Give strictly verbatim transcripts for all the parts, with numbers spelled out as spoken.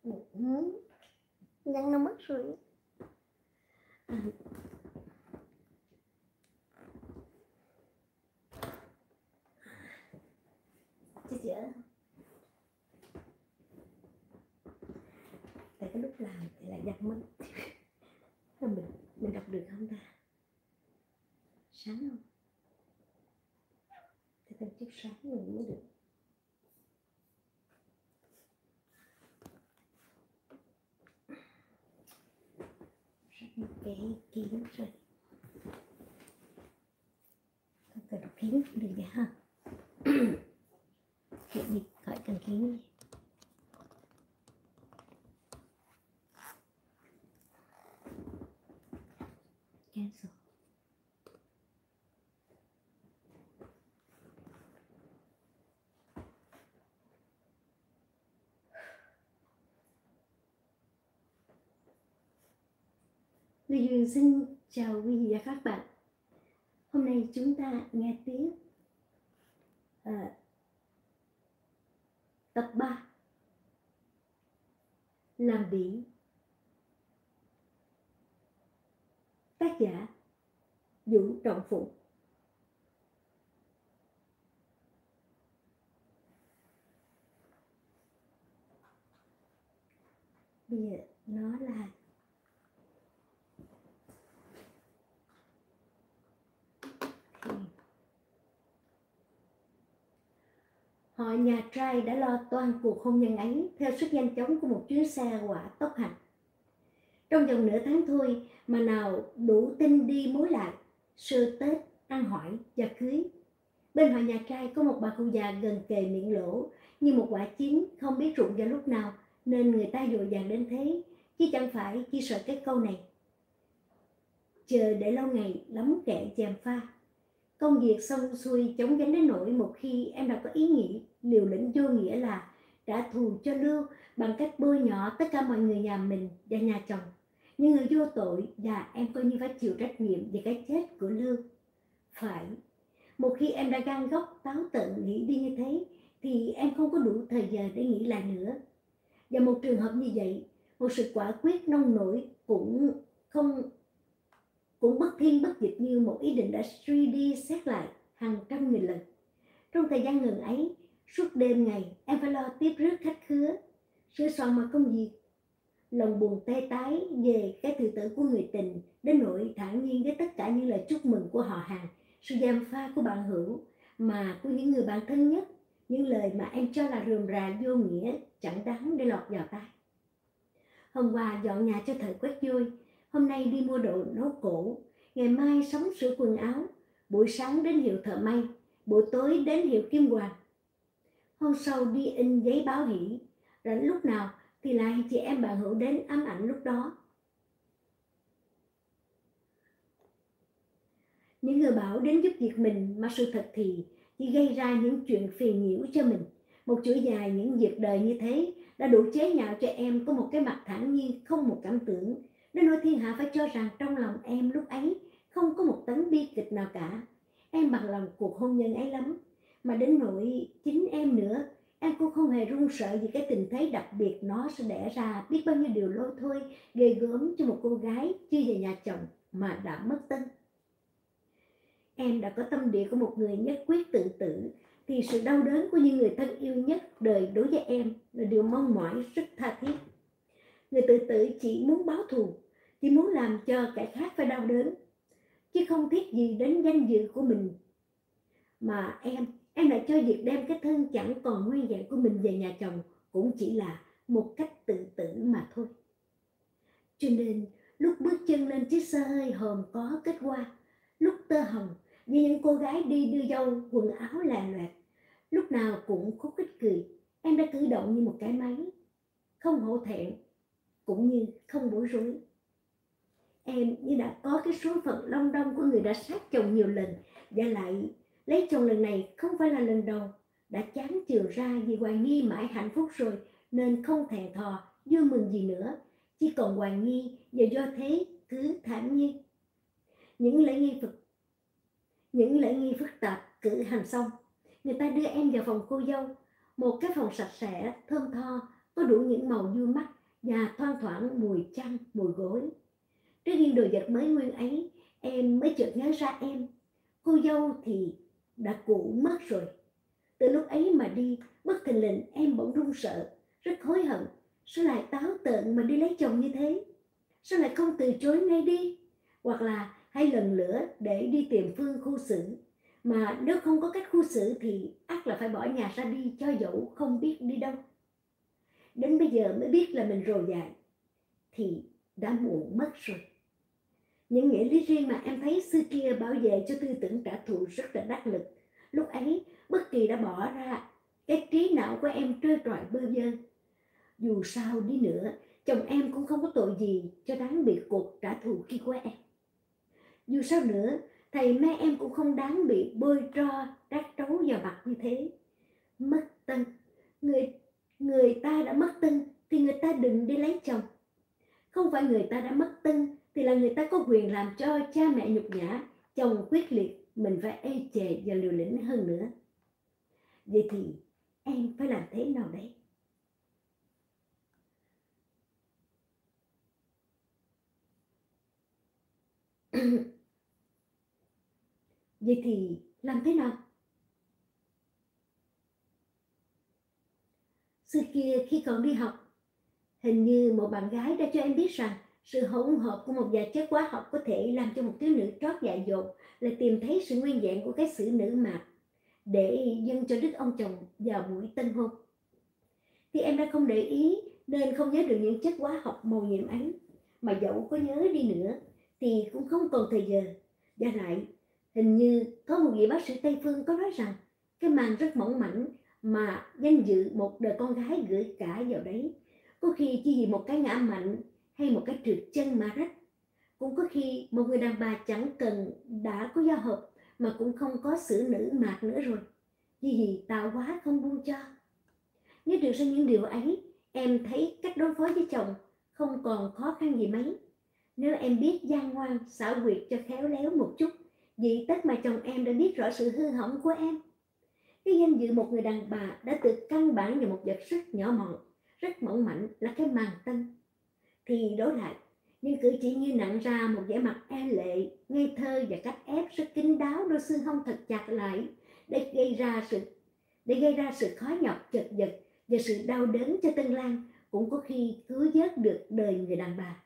Ừ. Nhăn nó mất rồi. À. Chứ dễ. Tại cái lúc làm thì lại giặt mất. mình mình đọc được không ta? Sáng không? Thì cần chút sáng mình mới được. Cái kiến rồi. Không cần đọc kiến cũng được vậy ha. Chuyện đi khỏi cần kiến. Cancel. Duy Duyên xin chào quý vị và các bạn. Hôm nay chúng ta nghe tiếp à, tập ba Làm Bỉ. Tác giả Vũ Trọng Phụng. Bây giờ nó là họ nhà trai đã lo toan cuộc hôn nhân ấy theo sức nhanh chóng của một chuyến xe quả tốc hành. Trong vòng nửa tháng thôi mà nào đủ tin đi mối lại, sơ Tết, ăn hỏi và cưới. Bên họ nhà trai có một bà cụ già gần kề miệng lỗ như một quả chín không biết rụng vào lúc nào, nên người ta vội vàng đến thế, chứ chẳng phải chỉ sợ cái câu này. Chờ để lâu ngày lắm kệ chèm pha. Công việc xong xuôi chống gánh đến nỗi một khi em đã có ý nghĩ liều lĩnh vô nghĩa là trả thù cho Lưu bằng cách bôi nhọ tất cả mọi người nhà mình và nhà chồng, những người vô tội, và em coi như phải chịu trách nhiệm về cái chết của Lưu. Phải, một khi em đã gan góc táo tợn nghĩ đi như thế thì em không có đủ thời giờ để nghĩ lại nữa. Và một trường hợp như vậy, một sự quả quyết nông nổi cũng không cũng bất thiên bất dịch như một ý định đã suy đi xét lại hàng trăm nghìn lần. Trong thời gian ngừng ấy, suốt đêm ngày em phải lo tiếp rước khách khứa, sửa soạn mọi công việc, lòng buồn tê tái về cái tự tử của người tình, đến nỗi thản nhiên với tất cả những lời chúc mừng của họ hàng, sự gièm pha của bạn hữu, mà của những người bạn thân nhất, những lời mà em cho là rườm rà vô nghĩa, chẳng đáng để lọt vào tai. Hôm qua dọn nhà cho thời quét vôi, hôm nay đi mua đồ nấu cổ, ngày mai sắm sửa quần áo, buổi sáng đến hiệu thợ may, buổi tối đến hiệu kim hoàng. Hôm sau đi in giấy báo hỷ, rảnh lúc nào thì lại chị em bạn hữu đến ám ảnh lúc đó. Những người bảo đến giúp việc mình mà sự thật thì chỉ gây ra những chuyện phiền nhiễu cho mình. Một chuỗi dài những việc đời như thế đã đủ chế nhạo cho em có một cái mặt thản nhiên không một cảm tưởng, đến nỗi thiên hạ phải cho rằng trong lòng em lúc ấy không có một tấn bi kịch nào cả. Em bằng lòng cuộc hôn nhân ấy lắm, mà đến nỗi chính em nữa, em cũng không hề run sợ vì cái tình thế đặc biệt nó sẽ đẻ ra biết bao nhiêu điều lôi thôi ghê gớm cho một cô gái chưa về nhà chồng mà đã mất tân. Em đã có tâm địa của một người nhất quyết tự tử, thì sự đau đớn của những người thân yêu nhất đời đối với em là điều mong mỏi rất tha thiết. Người tự tử chỉ muốn báo thù, chỉ muốn làm cho kẻ khác phải đau đớn, chứ không thiết gì đến danh dự của mình. Mà em, em lại cho việc đem cái thân chẳng còn nguyên vẹn của mình về nhà chồng cũng chỉ là một cách tự tử mà thôi. Cho nên lúc bước chân lên chiếc xe hơi hòm có kết hoa, lúc tơ hồng như những cô gái đi đưa dâu quần áo lè loẹt, lúc nào cũng khúc khích cười, em đã cử động như một cái máy, không hổ thẹn cũng như không bối rối. Em như đã có cái số phận long đong của người đã sát chồng nhiều lần, và lại lấy chồng lần này không phải là lần đầu, đã chán chường ra vì hoài nghi mãi hạnh phúc rồi nên không thẹn thò vui mừng gì nữa, chỉ còn hoài nghi, và do thế cứ thản nhiên. Những lễ nghi phức những lễ nghi phức tạp cử hành xong, người ta đưa em vào phòng cô dâu, một cái phòng sạch sẽ thơm tho có đủ những màu vui mắt và thoang thoảng mùi chăn, mùi gối. Trước những đồ vật mới nguyên ấy, em mới chợt nhớ ra em. Cô dâu thì đã cũ mất rồi. Từ lúc ấy mà đi, bất thình lình em bỗng run sợ, rất hối hận. Sao lại táo tợn mà đi lấy chồng như thế? Sao lại không từ chối ngay đi? Hoặc là hay lần lữa để đi tìm Phương khu xử. Mà nếu không có cách khu xử thì ắt là phải bỏ nhà ra đi, cho dẫu không biết đi đâu. Đến bây giờ mới biết là mình rồ dại thì đã muộn mất rồi. Những nghĩa lý riêng mà em thấy xưa kia bảo vệ cho tư tưởng trả thù rất là đắc lực. Lúc ấy bất kỳ đã bỏ ra, cái trí não của em trơ trọi bơ vơ. Dù sao đi nữa, chồng em cũng không có tội gì cho đáng bị cuộc trả thù khi của em. Dù sao nữa, thầy mẹ em cũng không đáng bị bôi tro trát trấu vào mặt như thế. Mất tân, người, người ta đã mất tân thì người ta đừng đi lấy chồng. Không phải người ta đã mất tân thì là người ta có quyền làm cho cha mẹ nhục nhã, chồng quyết liệt, mình phải ê chề và liều lĩnh hơn nữa. Vậy thì em phải làm thế nào đấy? Vậy thì làm thế nào? Xưa kia khi còn đi học, hình như một bạn gái đã cho em biết rằng sự hỗn hợp của một vài chất hóa học có thể làm cho một thiếu nữ trót dại dột là tìm thấy sự nguyên vẹn của cái xử nữ mạc để dâng cho đức ông chồng vào buổi tân hôn. Thì em đã không để ý nên không nhớ được những chất hóa học màu nhiệm ấy, mà dẫu có nhớ đi nữa thì cũng không còn thời giờ. Và lại, hình như có một vị bác sĩ Tây Phương có nói rằng cái màng rất mỏng mảnh mà danh dự một đời con gái gửi cả vào đấy. Có khi chỉ vì một cái ngã mạnh hay một cái trượt chân mà rách. Cũng có khi một người đàn bà chẳng cần đã có giao hợp mà cũng không có xử nữ mạc nữa rồi, vì vì tạo hóa không buông cho. Nhớ được ra những điều ấy, em thấy cách đối phó với chồng không còn khó khăn gì mấy. Nếu em biết gian ngoan, xảo quyệt cho khéo léo một chút, vì tất mà chồng em đã biết rõ sự hư hỏng của em. Cái danh dự một người đàn bà đã tự căn bản vào một vật rất nhỏ mọn, rất mỏng mảnh là cái màng tân. Thì đối lại, những cử chỉ như nặng ra một vẻ mặt e lệ, ngây thơ và cách ép rất kín đáo đôi xương hông thật chặt lại để gây ra sự để gây ra sự khó nhọc, chật vật và sự đau đớn cho Tân Lan cũng có khi cứu vớt được đời người đàn bà.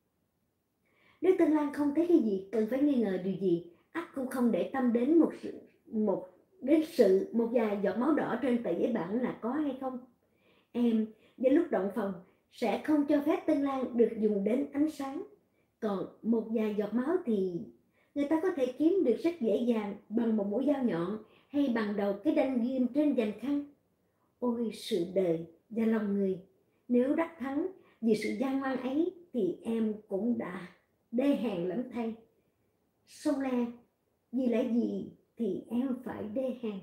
Nếu Tân Lan không thấy cái gì cần phải nghi ngờ điều gì, ắt cũng không để tâm đến một sự một đến sự một vài giọt máu đỏ trên tờ giấy bản là có hay không. Em đến lúc động phòng sẽ không cho phép Tân Lan được dùng đến ánh sáng. Còn một vài giọt máu thì người ta có thể kiếm được rất dễ dàng bằng một mũi dao nhọn hay bằng đầu cái đanh ghim trên vành khăn. Ôi sự đời và lòng người, nếu đắc thắng vì sự gian ngoan ấy thì em cũng đã đê hèn lắm thay. Song Le, vì lẽ gì thì em phải đê hèn?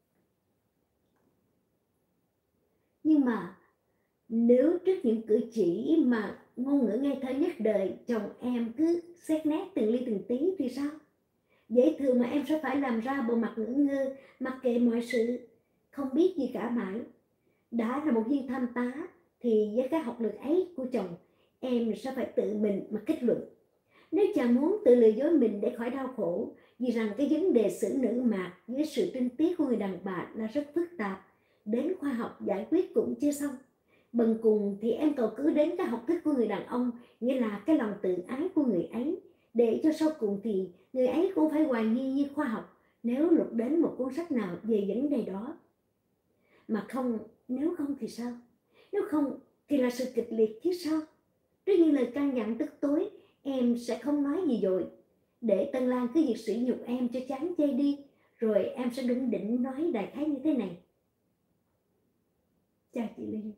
Nhưng mà nếu trước những cử chỉ mà ngôn ngữ ngây thơ nhất đời chồng em cứ xét nét từng ly từng tí thì sao? Dễ thường mà em sẽ phải làm ra bộ mặt ngỡ ngơ, mặc kệ mọi sự, không biết gì cả mãi. Đã là một viên tham tá thì với cái học lực ấy của chồng, em sẽ phải tự mình mà kết luận. Nếu chàng muốn tự lừa dối mình để khỏi đau khổ, vì rằng cái vấn đề xử nữ mạc với sự tinh tiết của người đàn bà là rất phức tạp, đến khoa học giải quyết cũng chưa xong. Bần cùng thì em cầu cứ đến cái học thức của người đàn ông, nghĩa là cái lòng tự ái của người ấy, để cho sau cùng thì người ấy cũng phải hoài nghi như khoa học nếu lục đến một cuốn sách nào về vấn đề đó. Mà không, nếu không thì sao? Nếu không thì là sự kịch liệt chứ sao? Trước những lời can dặn tức tối, em sẽ không nói gì rồi, để Tân Lan cứ việc sỉ nhục em cho chán chê đi, rồi em sẽ đứng định nói đại khái như thế này. Chào chị Linh.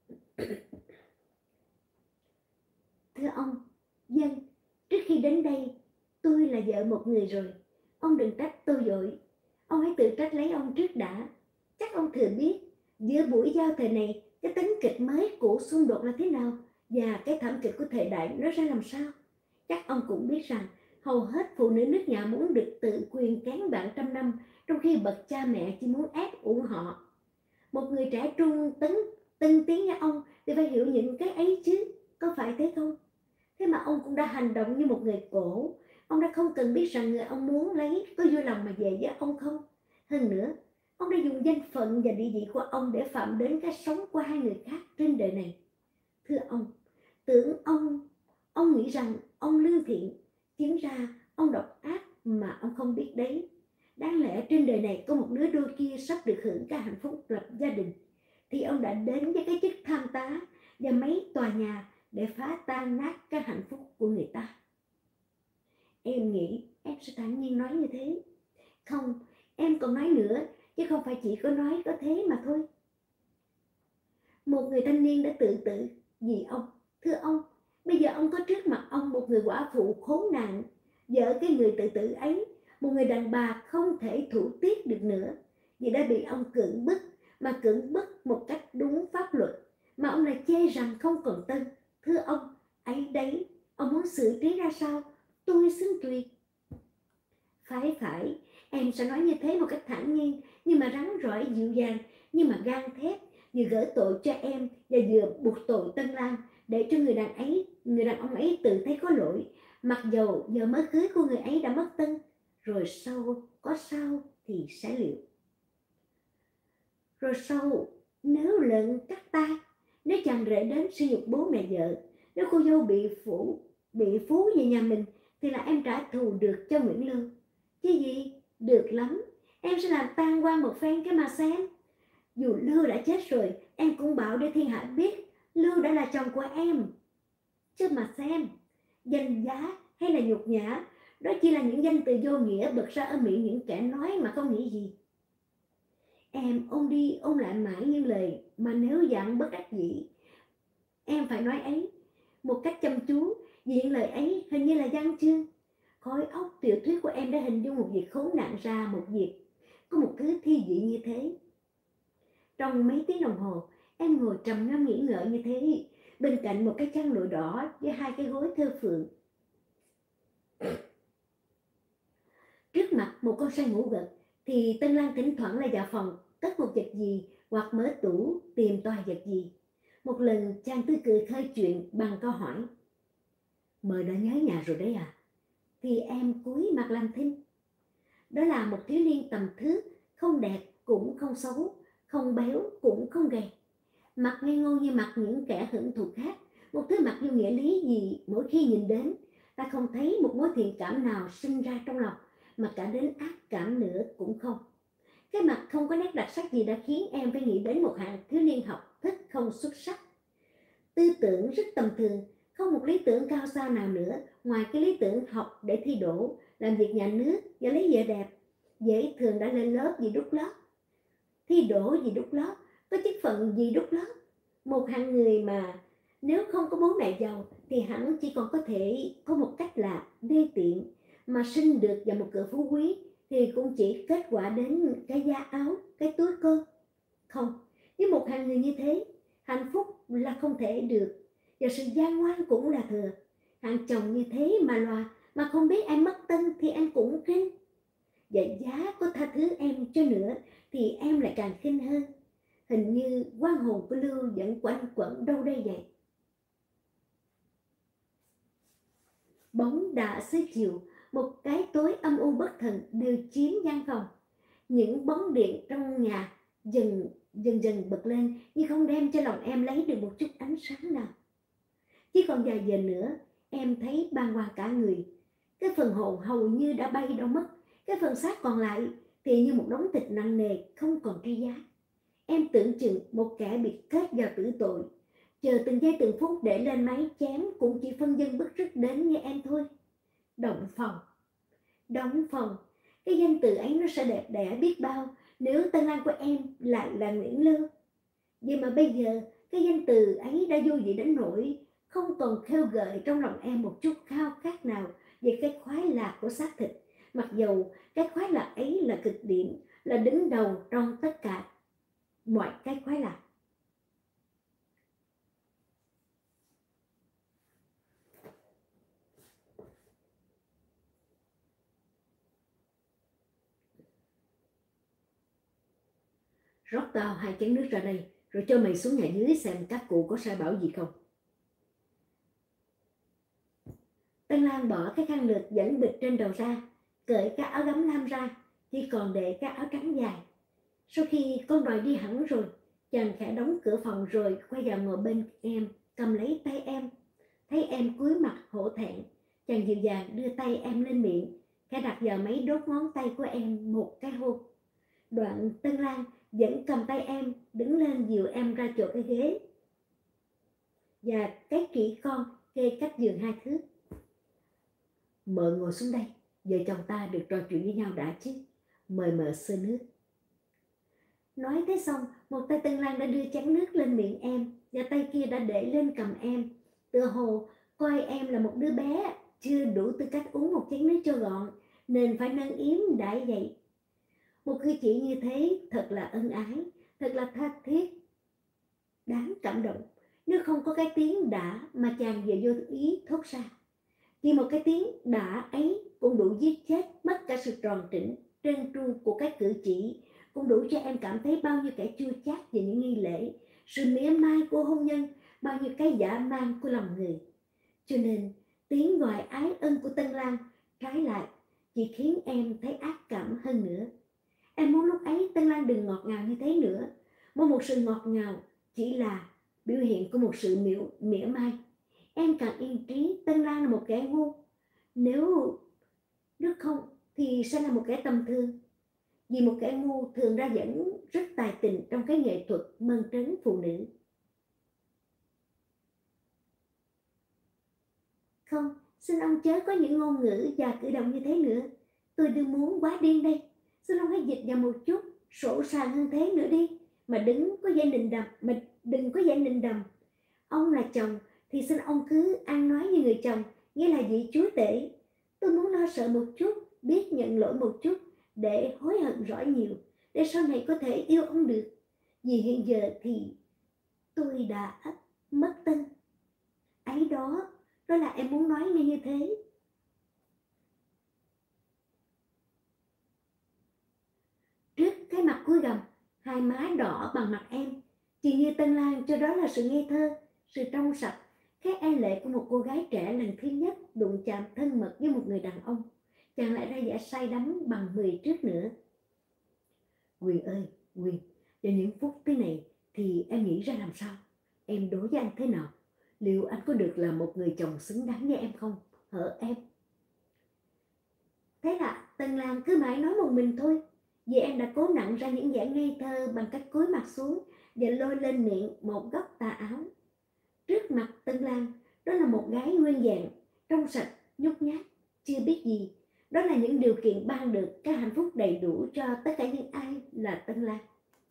Thưa ông, dân, trước khi đến đây, tôi là vợ một người rồi. Ông đừng trách tôi vội. Ông hãy tự trách lấy ông trước đã. Chắc ông thừa biết, giữa buổi giao thời này, cái tính kịch mới cũ xung đột là thế nào, và cái thảm kịch của thời đại nó ra làm sao. Chắc ông cũng biết rằng, hầu hết phụ nữ nước nhà muốn được tự quyền cán bạn trăm năm, trong khi bậc cha mẹ chỉ muốn ép uổng họ. Một người trẻ trung tấn tinh tiến như ông thì phải hiểu những cái ấy chứ, có phải thế không? Thế mà ông cũng đã hành động như một người cổ. Ông đã không cần biết rằng người ông muốn lấy có vui lòng mà về với ông không. Hơn nữa, ông đã dùng danh phận và địa vị của ông để phạm đến cái sống của hai người khác trên đời này. Thưa ông, tưởng ông, ông nghĩ rằng ông lương thiện, chính ra ông độc ác mà ông không biết đấy. Đáng lẽ trên đời này có một đứa đôi kia sắp được hưởng cái hạnh phúc lập gia đình, thì ông đã đến với cái chức tham tá và mấy tòa nhà để phá tan nát cái hạnh phúc của người ta. Em nghĩ em sẽ thản nhiên nói như thế. Không, em còn nói nữa, chứ không phải chỉ có nói có thế mà thôi. Một người thanh niên đã tự tử vì ông. Thưa ông, bây giờ ông có trước mặt ông một người quả phụ khốn nạn, vợ cái người tự tử ấy, một người đàn bà không thể thủ tiết được nữa, vì đã bị ông cưỡng bức, mà cưỡng bức một cách đúng pháp luật, mà ông lại chê rằng không còn tân. Thưa ông, ấy đấy, ông muốn xử trí ra sao? Tôi xin tùy. Phải phải, em sẽ nói như thế một cách thản nhiên, nhưng mà rắn rỏi dịu dàng, nhưng mà gan thép, vừa gỡ tội cho em và vừa buộc tội Tân Lan, để cho người đàn ấy, người đàn ông ấy tự thấy có lỗi, mặc dầu giờ mới cưới của người ấy đã mất tân, rồi sau có sao thì sẽ liệu. Rồi sau, nếu lợn cắt ta, nếu chàng rể đến sử dụng bố mẹ vợ, nếu cô dâu bị phủ bị phú về nhà mình, thì là em trả thù được cho Nguyễn Lưu. Chứ gì, được lắm, em sẽ làm tan quan một phen cái mà xem. Dù Lưu đã chết rồi, em cũng bảo để thiên hạ biết Lưu đã là chồng của em. Chứ mà xem, danh giá hay là nhục nhã, đó chỉ là những danh từ vô nghĩa bật ra ở miệng những kẻ nói mà không nghĩ gì. Em ôn đi ôn lại mãi những lời mà nếu dặn bất đắc dĩ, em phải nói ấy một cách chăm chú, vì những lời ấy hình như là văn chương. Khối óc tiểu thuyết của em đã hình dung một việc khốn nạn ra một việc, có một thứ thi vị như thế. Trong mấy tiếng đồng hồ, em ngồi trầm ngâm nghĩ ngợi như thế, bên cạnh một cái chăn lụa đỏ với hai cái gối thơ phượng. Trước mặt một con say ngủ gật, thì Tân Lan thỉnh thoảng lại vào phòng cất một vật gì hoặc mở tủ tìm tòi vật gì. Một lần chàng tươi cười khơi chuyện bằng câu hỏi: "Mời đã nhớ nhà rồi đấy à?" Thì em cúi mặt làm thinh. Đó là một thiếu niên tầm thước, không đẹp cũng không xấu, không béo cũng không gầy, mặt ngây ngô như mặt những kẻ hưởng thụ khác, một thứ mặt vô nghĩa lý gì mỗi khi nhìn đến ta không thấy một mối thiện cảm nào sinh ra trong lòng, mà cả đến ác cảm nữa cũng không. Cái mặt không có nét đặc sắc gì đã khiến em phải nghĩ đến một hạng thiếu niên học thức không xuất sắc, tư tưởng rất tầm thường, không một lý tưởng cao xa nào nữa ngoài cái lý tưởng học để thi đỗ, làm việc nhà nước và lấy vợ đẹp. Dễ thường đã lên lớp vì đút lót, thi đỗ vì đút lót, có chức phận vì đút lót. Một hạng người mà nếu không có bố mẹ giàu thì hẳn chỉ còn có thể có một cách là đê tiện, mà sinh được vào một cửa phú quý thì cũng chỉ kết quả đến cái da áo, cái túi cơm. Không, với một hạng người như thế, hạnh phúc là không thể được, và sự gian ngoan cũng là thừa. Hạng chồng như thế mà loà, mà không biết em mất tân thì em cũng khinh, và giá có tha thứ em cho nữa thì em lại càng khinh hơn. Hình như oan hồn của Lưu vẫn quanh quẩn đâu đây vậy. Bóng đã xế chiều, một cái tối âm u bất thần đều chiếm gian phòng. Những bóng điện trong nhà dần dần dần bật lên, nhưng không đem cho lòng em lấy được một chút ánh sáng nào. Chỉ còn vài giờ nữa, em thấy bàng hoàng cả người. Cái phần hồn hầu như đã bay đâu mất, cái phần xác còn lại thì như một đống thịt nặng nề không còn tri giá. Em tưởng chừng một kẻ bị kết vào tử tội, chờ từng giây từng phút để lên máy chém cũng chỉ phân dân bức rứt đến như em thôi. Động phòng, đóng phòng, cái danh từ ấy nó sẽ đẹp đẽ biết bao nếu tên Lan của em lại là Nguyễn Lưu. Vậy mà bây giờ cái danh từ ấy đã vô vị đến nỗi không còn khêu gợi trong lòng em một chút khao khát nào về cái khoái lạc của xác thịt, mặc dầu cái khoái lạc ấy là cực điểm, là đứng đầu trong tất cả mọi cái khoái lạc. Rót tao hai chén nước ra đây, rồi cho mày xuống nhà dưới xem các cụ có sai bảo gì không. Tân Lan bỏ cái khăn lược dẫn bịch trên đầu ra, cởi cái áo gấm lam ra, chỉ còn để cái áo trắng dài. Sau khi con đòi đi hẳn rồi, chàng khẽ đóng cửa phòng rồi quay vào ngồi bên em, cầm lấy tay em. Thấy em cúi mặt hổ thẹn, chàng dịu dàng đưa tay em lên miệng, khẽ đặt vào mấy đốt ngón tay của em một cái hôn. Đoạn Tân Lan vẫn cầm tay em, đứng lên dìu em ra chỗ cái ghế và cái kỹ con kê cách giường hai thước. Mợ ngồi xuống đây, vợ chồng ta được trò chuyện với nhau đã chứ, mời mợ xơi nước. Nói thế xong, một tay Tân Lan đã đưa chén nước lên miệng em, và tay kia đã để lên cầm em, tựa hồ coi em là một đứa bé chưa đủ tư cách uống một chén nước cho gọn, nên phải nâng yếm đãi dậy. Một cử chỉ như thế thật là ân ái, thật là tha thiết, đáng cảm động. Nếu không có cái tiếng đã mà chàng vừa vô ý thốt ra, chỉ một cái tiếng đã ấy cũng đủ giết chết mất cả sự tròn trĩnh, trơn tru của cái cử chỉ, cũng đủ cho em cảm thấy bao nhiêu kẻ chua chát về những nghi lễ, sự mỉa mai của hôn nhân, bao nhiêu cái dã man của lòng người. Cho nên tiếng gọi ái ân của Tân Lan trái lại chỉ khiến em thấy ác cảm hơn nữa. Em muốn lúc ấy Tân Lan đừng ngọt ngào như thế nữa, muốn một sự ngọt ngào chỉ là biểu hiện của một sự miễu, mỉa mai. Em càng yên trí Tân Lan là một kẻ ngu, nếu nếu không thì sẽ là một kẻ tầm thường. Vì một kẻ ngu thường ra vẫn rất tài tình trong cái nghệ thuật mơn trớn phụ nữ. Không, xin ông chớ có những ngôn ngữ và cử động như thế nữa. Tôi đừng muốn quá điên đây. Xin ông hãy dịch vào một chút, sổ sàng hơn thế nữa đi. Mà đừng có dạy nịnh đầm, mà đừng có dạy nịnh đầm. Ông là chồng thì xin ông cứ ăn nói như người chồng, nghĩa là vị chúa tể. Tôi muốn lo sợ một chút, biết nhận lỗi một chút, để hối hận rõ nhiều, để sau này có thể yêu ông được. Vì hiện giờ thì tôi đã mất Tân. Ấy đó, đó là em muốn nói nghe như thế. Trước cái mặt cúi gằm, hai má đỏ bằng mặt em, chỉ như Tân Lan cho đó là sự ngây thơ, sự trong sạch, cái e lệ của một cô gái trẻ lần thứ nhất đụng chạm thân mật với một người đàn ông. Chàng lại ra vẻ say đắm bằng mười trước nữa. Quyền ơi, Quyền, vào những phút thế này thì em nghĩ ra làm sao? Em đối với anh thế nào? Liệu anh có được là một người chồng xứng đáng với em không? Hở em? Thế là Tân Lan cứ mãi nói một mình thôi, vì em đã cố nặng ra những vẻ ngây thơ bằng cách cúi mặt xuống và lôi lên miệng một góc tà áo. Trước mặt Tân Lan, đó là một gái nguyên vẹn, trong sạch, nhút nhát, chưa biết gì. Đó là những điều kiện ban được cái hạnh phúc đầy đủ cho tất cả những ai là Tân Lan.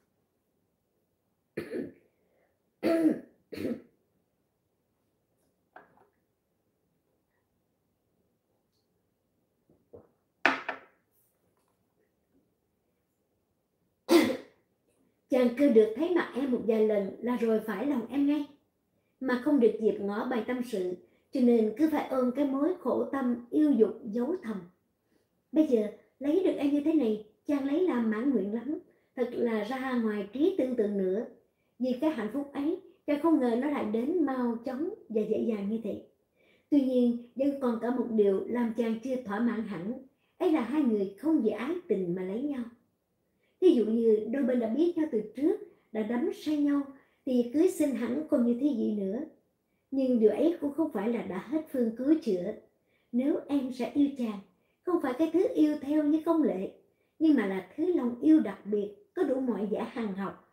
Chàng cứ được thấy mặt em một vài lần là rồi phải lòng em ngay, mà không được dịp ngỏ bài tâm sự, cho nên cứ phải ôm cái mối khổ tâm yêu dục giấu thầm. Bây giờ lấy được em như thế này, chàng lấy làm mãn nguyện lắm, thật là ra ngoài trí tưởng tượng nữa. Vì cái hạnh phúc ấy, chàng không ngờ nó lại đến mau chóng và dễ dàng như thế. Tuy nhiên, vẫn còn cả một điều làm chàng chưa thỏa mãn hẳn, ấy là hai người không vì ái tình mà lấy nhau. Ví dụ như đôi bên đã biết nhau từ trước, đã đắm say nhau, thì cưới xin hẳn còn như thế gì nữa. Nhưng điều ấy cũng không phải là đã hết phương cứu chữa. Nếu em sẽ yêu chàng, không phải cái thứ yêu theo như công lệ, nhưng mà là thứ lòng yêu đặc biệt, có đủ mọi vẻ hằng học,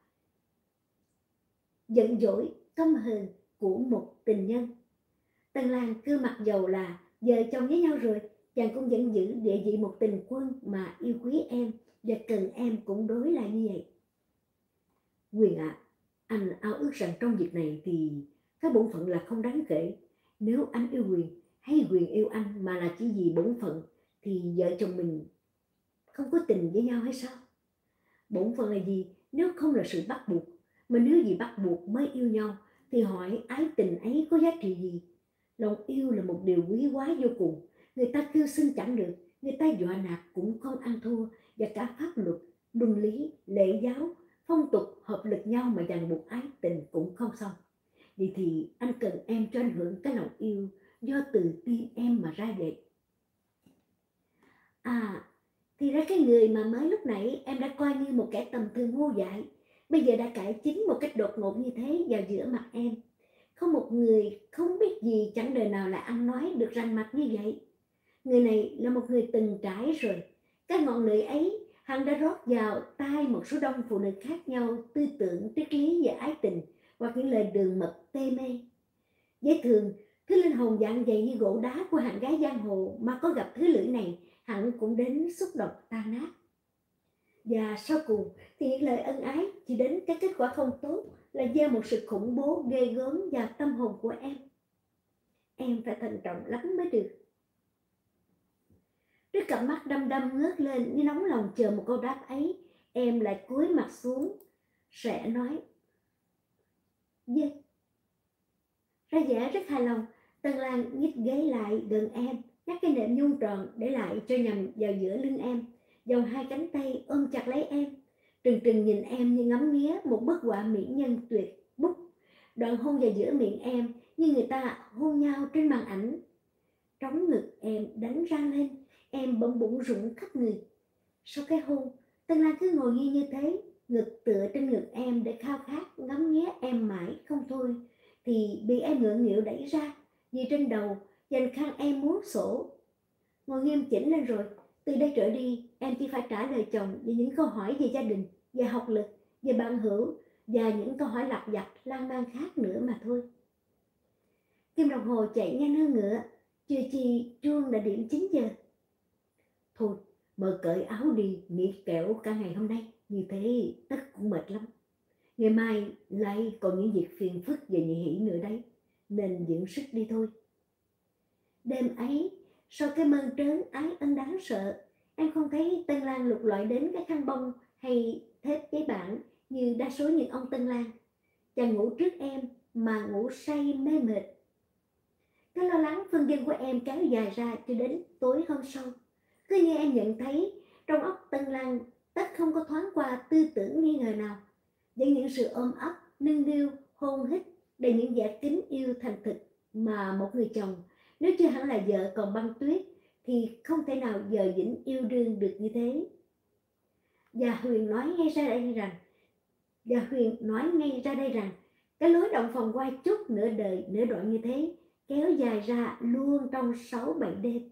giận dỗi, căm hờn của một tình nhân. Tân Lan cứ mặc dầu là vợ chồng với nhau rồi, chàng cũng vẫn giữ địa vị một tình quân mà yêu quý em, và cần em cũng đối lại như vậy. Quyền ạ, à, anh ao ước rằng trong việc này thì cái bổn phận là không đáng kể. Nếu anh yêu Quyền hay Quyền yêu anh mà là chỉ vì bổn phận, thì vợ chồng mình không có tình với nhau hay sao? Bổn phận là gì nếu không là sự bắt buộc? Mà nếu vì bắt buộc mới yêu nhau, thì hỏi ái tình ấy có giá trị gì? Lòng yêu là một điều quý hóa vô cùng. Người ta kêu xin chẳng được, người ta dọa nạt cũng không ăn thua, và cả pháp luật, luân lý, lễ giáo phong tục hợp lực nhau mà ràng buộc ái tình cũng không xong. Vậy thì anh cần em cho anh hưởng cái lòng yêu do từ tim em mà ra vậy. À, thì ra cái người mà mới lúc nãy em đã coi như một kẻ tầm thường ngu dại, bây giờ đã cải chính một cách đột ngột như thế vào giữa mặt em. Không một người không biết gì chẳng đời nào lại ăn nói được rành mạch như vậy. Người này là một người từng trải rồi. Cái ngọn lửa ấy hắn đã rót vào tai một số đông phụ nữ khác nhau tư tưởng triết lý về ái tình hoặc những lời đường mật tê mê. Với thường, thứ linh hồn dạng dày như gỗ đá của hạng gái giang hồ mà có gặp thứ lưỡi này, hẳn cũng đến xúc động tan nát. Và sau cùng thì những lời ân ái chỉ đến cái kết quả không tốt là gieo một sự khủng bố ghê gớm vào tâm hồn của em. Em phải thận trọng lắm mới được. Trước cặp mắt đăm đăm ngước lên như nóng lòng chờ một câu đáp ấy, em lại cúi mặt xuống, sẽ nói dê. Ra vẻ rất hài lòng, Tân Lan nhích ghế lại gần em, nhắc cái nệm nhung tròn để lại cho nhằm vào giữa lưng em, vòng hai cánh tay ôm chặt lấy em, trừng trừng nhìn em như ngắm nghía một bức họa mỹ nhân tuyệt bút, đoạn hôn vào giữa miệng em như người ta hôn nhau trên màn ảnh. Trống ngực em đánh răng lên, em bỗng bụng rụng khắp người. Sau cái hôn, Tân Lan cứ ngồi nghiêng như thế, ngực tựa trên ngực em để khao khát ngắm nghía em mãi không thôi, thì bị em ngượng nghịu đẩy ra, vì trên đầu dành khăn em muốn sổ. Ngồi nghiêm chỉnh lên rồi, từ đây trở đi em chỉ phải trả lời chồng về những câu hỏi về gia đình, về học lực, về bạn hữu và những câu hỏi lặt vặt lan man khác nữa mà thôi. Kim đồng hồ chạy nhanh hơn ngựa, chưa chi chuông đã điểm chín giờ. Thôi, mở cởi áo đi, nghỉ kẻo cả ngày hôm nay, như thế tất cũng mệt lắm. Ngày mai lại còn những việc phiền phức về nhị hỷ nữa đấy, nên dưỡng sức đi thôi. Đêm ấy, sau cái mơn trớn ái ân đáng sợ, em không thấy Tân Lan lục lọi đến cái khăn bông hay thép giấy bản như đa số những ông Tân Lan. Chàng ngủ trước em mà ngủ say mê mệt. Cái lo lắng phân vân của em kéo dài ra cho đến tối hôm sau. Cứ như em nhận thấy trong óc Tân Lan tất không có thoáng qua tư tưởng nghi ngờ nào, với những sự ôm ấp, nâng niu, hôn hít đầy những vẻ kính yêu thành thực mà một người chồng, nếu chưa hẳn là vợ còn băng tuyết, thì không thể nào giờ dĩnh yêu đương được như thế. Và Huyền nói ngay ra đây rằng, và Huyền nói ngay ra đây rằng, cái lối động phòng qua chút nửa đời nửa đoạn như thế kéo dài ra luôn trong sáu bảy đêm.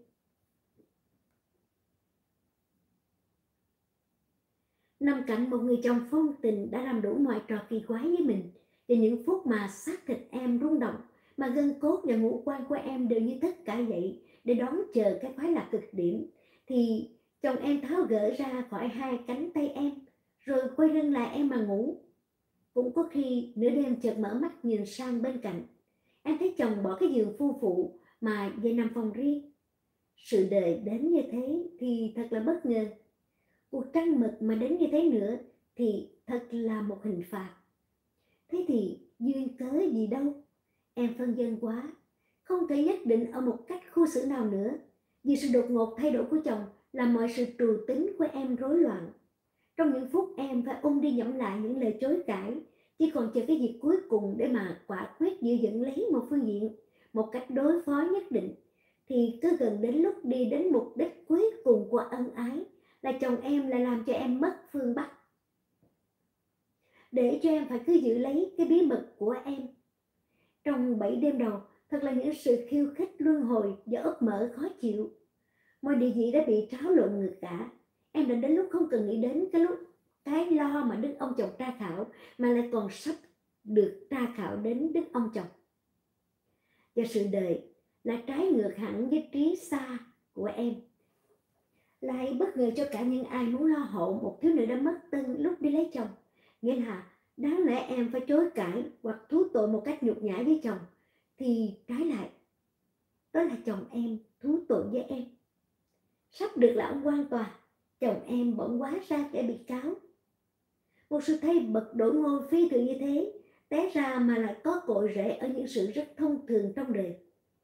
Nằm cạnh một người chồng phong tình đã làm đủ mọi trò kỳ quái với mình, và những phút mà xác thịt em rung động, mà gân cốt và ngũ quan của em đều như tất cả dậy để đón chờ cái khoái lạc cực điểm, thì chồng em tháo gỡ ra khỏi hai cánh tay em, rồi quay lưng lại em mà ngủ. Cũng có khi nửa đêm chợt mở mắt nhìn sang bên cạnh, em thấy chồng bỏ cái giường phu phụ mà về nằm phòng riêng. Sự đời đến như thế thì thật là bất ngờ. Cuộc trăng mật mà đến như thế nữa thì thật là một hình phạt. Thế thì duyên cớ gì đâu. Em phân vân quá, không thể nhất định ở một cách khu xử nào nữa, vì sự đột ngột thay đổi của chồng làm mọi sự trù tính của em rối loạn. Trong những phút em phải ôm đi nhẩm lại những lời chối cãi, chỉ còn chờ cái việc cuối cùng để mà quả quyết giữ dẫn lấy một phương diện, một cách đối phó nhất định, thì cứ gần đến lúc đi đến mục đích cuối cùng của ân ái là chồng em lại làm cho em mất phương Bắc, để cho em phải cứ giữ lấy cái bí mật của em. Trong bảy đêm đầu thật là những sự khiêu khích luân hồi và úp mở khó chịu. Mọi địa vị đã bị tráo lộn ngược cả. Em đã đến lúc không cần nghĩ đến cái lúc cái lo mà đức ông chồng tra khảo, mà lại còn sắp được tra khảo đến đức ông chồng. Và sự đời là trái ngược hẳn với trí xa của em, lại bất ngờ cho cả những ai muốn lo hộ một thiếu nữ đã mất tân lúc đi lấy chồng. Nghĩa là đáng lẽ em phải chối cãi hoặc thú tội một cách nhục nhã với chồng, thì trái lại đó là chồng em thú tội với em. Sắp được là ông quan tòa, chồng em bỗng hóa ra kẻ bị cáo. Một sự thay bật đổi ngôi phi thường như thế, té ra mà lại có cội rễ ở những sự rất thông thường trong đời.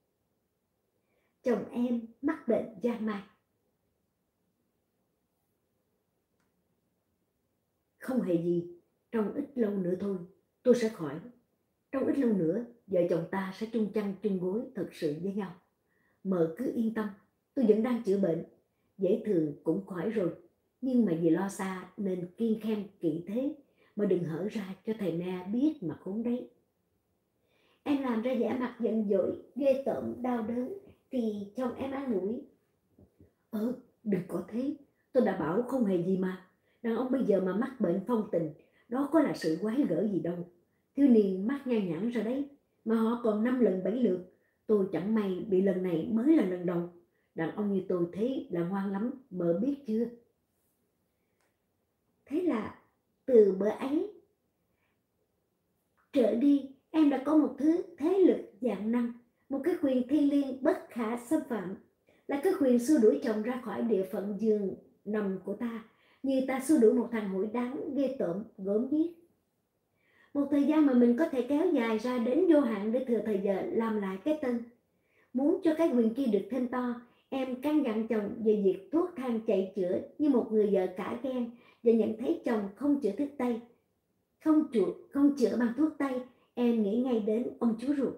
Chồng em mắc bệnh giang mai. Không hề gì, Trong ít lâu nữa thôi, tôi sẽ khỏi. Trong ít lâu nữa, vợ chồng ta sẽ chung chăn chung gối thật sự với nhau. Mợ cứ yên tâm, tôi vẫn đang chữa bệnh. Dễ thường cũng khỏi rồi. Nhưng mà vì lo xa nên kiêng khem kỹ thế, mà đừng hở ra cho thầy me biết mà khốn đấy. Em làm ra vẻ mặt giận dỗi, ghê tởm, đau đớn, thì chồng em an ủi. Ờ, đừng có thế, tôi đã bảo không hề gì mà. Đàn ông bây giờ mà mắc bệnh phong tình, đó có là sự quái gở gì đâu. Thiếu niên mắc nhan nhãn ra đấy, mà họ còn năm lần bảy lượt. Tôi chẳng may bị lần này mới là lần đầu. Đàn ông như tôi thế là ngoan lắm, mợ biết chưa? Thế là từ bữa ấy trở đi, em đã có một thứ thế lực dạng năng, một cái quyền thiêng liêng bất khả xâm phạm, là cái quyền xua đuổi chồng ra khỏi địa phận giường nằm của ta, như ta xua đuổi một thằng hủi đáng ghê tởm gớm ghiếc. Một thời gian mà mình có thể kéo dài ra đến vô hạn để thừa thời giờ làm lại cái tân. Muốn cho cái quyền kia được thêm to, em căn dặn chồng về việc thuốc thang chạy chữa như một người vợ cả gan, và nhận thấy chồng không chữa thuốc tây, không chữa, không chữa bằng thuốc tây, em nghĩ ngay đến ông chú ruột.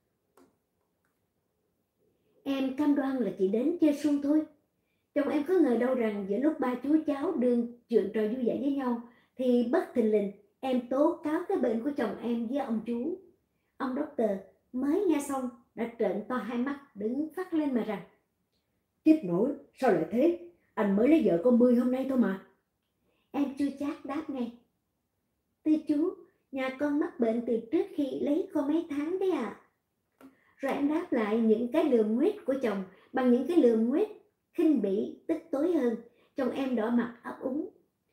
Em cam đoan là chỉ đến chơi xuông thôi. Chồng em có ngờ đâu rằng giữa lúc ba chú cháu đương chuyện trò vui vẻ với nhau, thì bất thình lình em tố cáo cái bệnh của chồng em với ông chú. Ông doctor mới nghe xong đã trợn to hai mắt, đứng phát lên mà rằng: Chết nổi, sao lại thế? Anh mới lấy vợ con mươi hôm nay thôi mà. Em chưa chắc đáp ngay: Thưa chú, nhà con mắc bệnh từ trước khi lấy con mấy tháng đấy ạ. À. Rồi em đáp lại những cái lườm nguyết của chồng bằng những cái lườm nguyết khinh bỉ, tức tối hơn. Chồng em đỏ mặt ấp úng.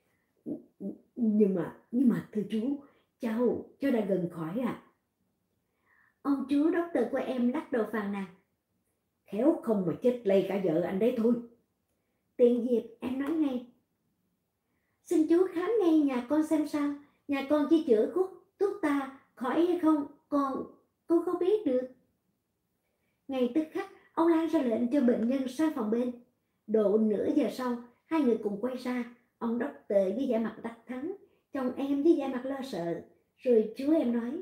Nhưng mà, nhưng mà thưa chú, cháu, cháu đã gần khỏi ạ. À. Ông chú doctor của em lắc đầu phàn nàn: Khéo không mà chết lây cả vợ anh đấy thôi. Tiện dịp em nói ngay: Xin chú khám ngay nhà con xem sao. Nhà con chỉ chữa thuốc, thuốc ta khỏi hay không, còn cô không biết được. Ngay tức khắc, ông Lan ra lệnh cho bệnh nhân sang phòng bên. Độ nửa giờ sau, hai người cùng quay ra. Ông doctor với vẻ mặt đắc thắng, chồng em với vẻ mặt lo sợ. Rồi chú em nói: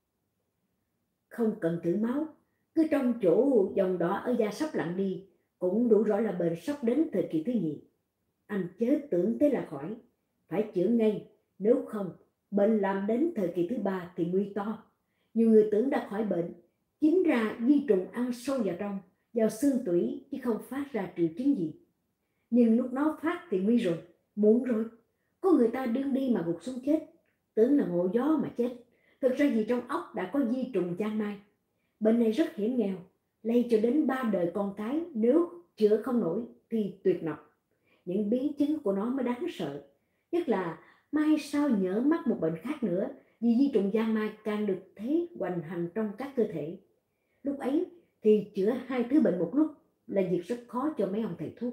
Không cần thử máu, cứ trong chỗ dòng đỏ ở da sắp lặn đi, cũng đủ rõ là bệnh sắp đến thời kỳ thứ nhì. Anh chớ tưởng thế là khỏi, phải chữa ngay, nếu không bệnh làm đến thời kỳ thứ ba thì nguy to. Nhiều người tưởng đã khỏi bệnh, chính ra vi trùng ăn sâu vào trong, vào xương tủy, chứ không phát ra triệu chứng gì. Nhưng lúc nó phát thì nguy rồi, muộn rồi. Có người ta đương đi mà gục xuống chết, tưởng là ngộ gió mà chết. Thực ra vì trong óc đã có vi trùng giang mai. Bệnh này rất hiểm nghèo, lây cho đến ba đời con cái, nếu chữa không nổi thì tuyệt nọc. Những biến chứng của nó mới đáng sợ. Nhất là mai sau nhỡ mắc một bệnh khác nữa, vì vi trùng giang mai càng được thế hoành hành trong các cơ thể. Lúc ấy thì chữa hai thứ bệnh một lúc là việc rất khó cho mấy ông thầy thuốc.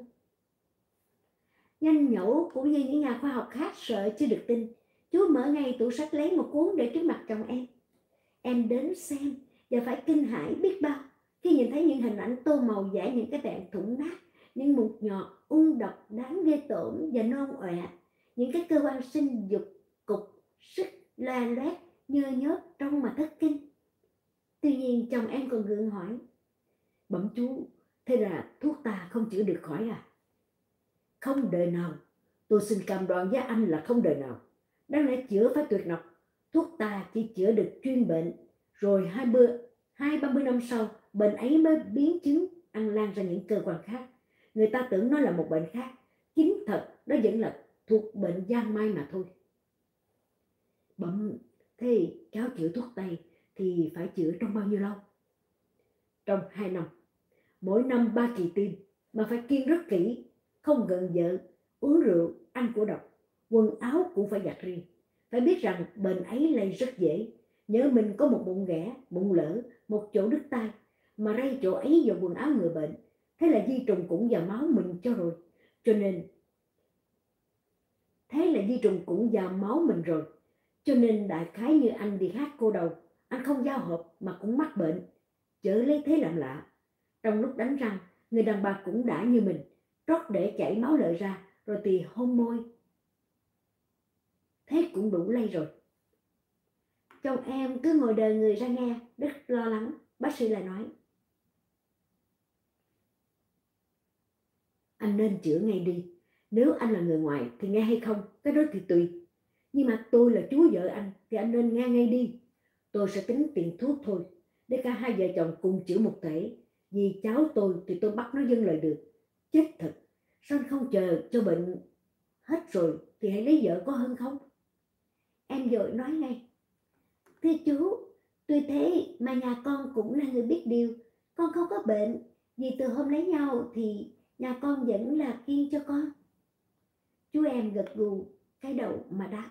Nhanh nhẩu cũng như những nhà khoa học khác sợ chưa được tin, chú mở ngay tủ sách lấy một cuốn để trước mặt chồng em. Em đến xem và phải kinh hãi biết bao khi nhìn thấy những hình ảnh tô màu vẽ những cái tạng thủng nát, những mụn nhọt, ung độc đáng ghê tởm và non ọe, những cái cơ quan sinh dục cục sức loa loét nhơ nhớp trong mà thất kinh. Tuy nhiên chồng em còn gượng hỏi: Bẩm chú, thế là thuốc ta không chữa được khỏi à? Không đời nào, tôi xin cam đoan với anh là không đời nào. Đáng lẽ chữa phải tuyệt nọc, thuốc ta chỉ chữa được chuyên bệnh, rồi hai bữa, hai ba mươi năm sau, bệnh ấy mới biến chứng ăn lan ra những cơ quan khác. Người ta tưởng nó là một bệnh khác, chính thật đó vẫn là thuộc bệnh giang mai mà thôi. Bẩm, thế cháu chữa thuốc tây thì phải chữa trong bao nhiêu lâu? Trong hai năm, mỗi năm ba kỳ tim, mà phải kiêng rất kỹ, không gần vợ, uống rượu, ăn của độc, quần áo cũng phải giặt riêng. Phải biết rằng bệnh ấy lây rất dễ. Nhớ mình có một bụng ghẻ, bụng lỡ, một chỗ đứt tay, mà rây chỗ ấy vào quần áo người bệnh, thế là vi trùng cũng vào máu mình cho rồi. Cho nên, thế là vi trùng cũng vào máu mình rồi. Cho nên đại khái như anh đi hát cô đầu, anh không giao hợp mà cũng mắc bệnh, chớ lấy thế làm lạ. Trong lúc đánh răng, người đàn bà cũng đã như mình, trót để chảy máu lợi ra, rồi thì hôn môi. thế cũng đủ lây rồi. Chồng em cứ ngồi đờ người ra nghe, rất lo lắng. Bác sĩ lại nói, anh nên chữa ngay đi. Nếu anh là người ngoài thì nghe hay không, cái đó thì tùy. Nhưng mà tôi là chú vợ anh thì anh nên nghe ngay đi. Tôi sẽ tính tiền thuốc thôi, để cả hai vợ chồng cùng chữa một thể. Vì cháu tôi thì tôi bắt nó dâng lời được. Chết thật, sao anh không chờ cho bệnh hết rồi thì hãy lấy vợ có hơn không? Em vội nói ngay, thưa chú, tuy thế mà nhà con cũng là người biết điều. Con không có bệnh, vì từ hôm lấy nhau thì nhà con vẫn là kiêng cho con. Chú em gật gù cái đầu mà đáp,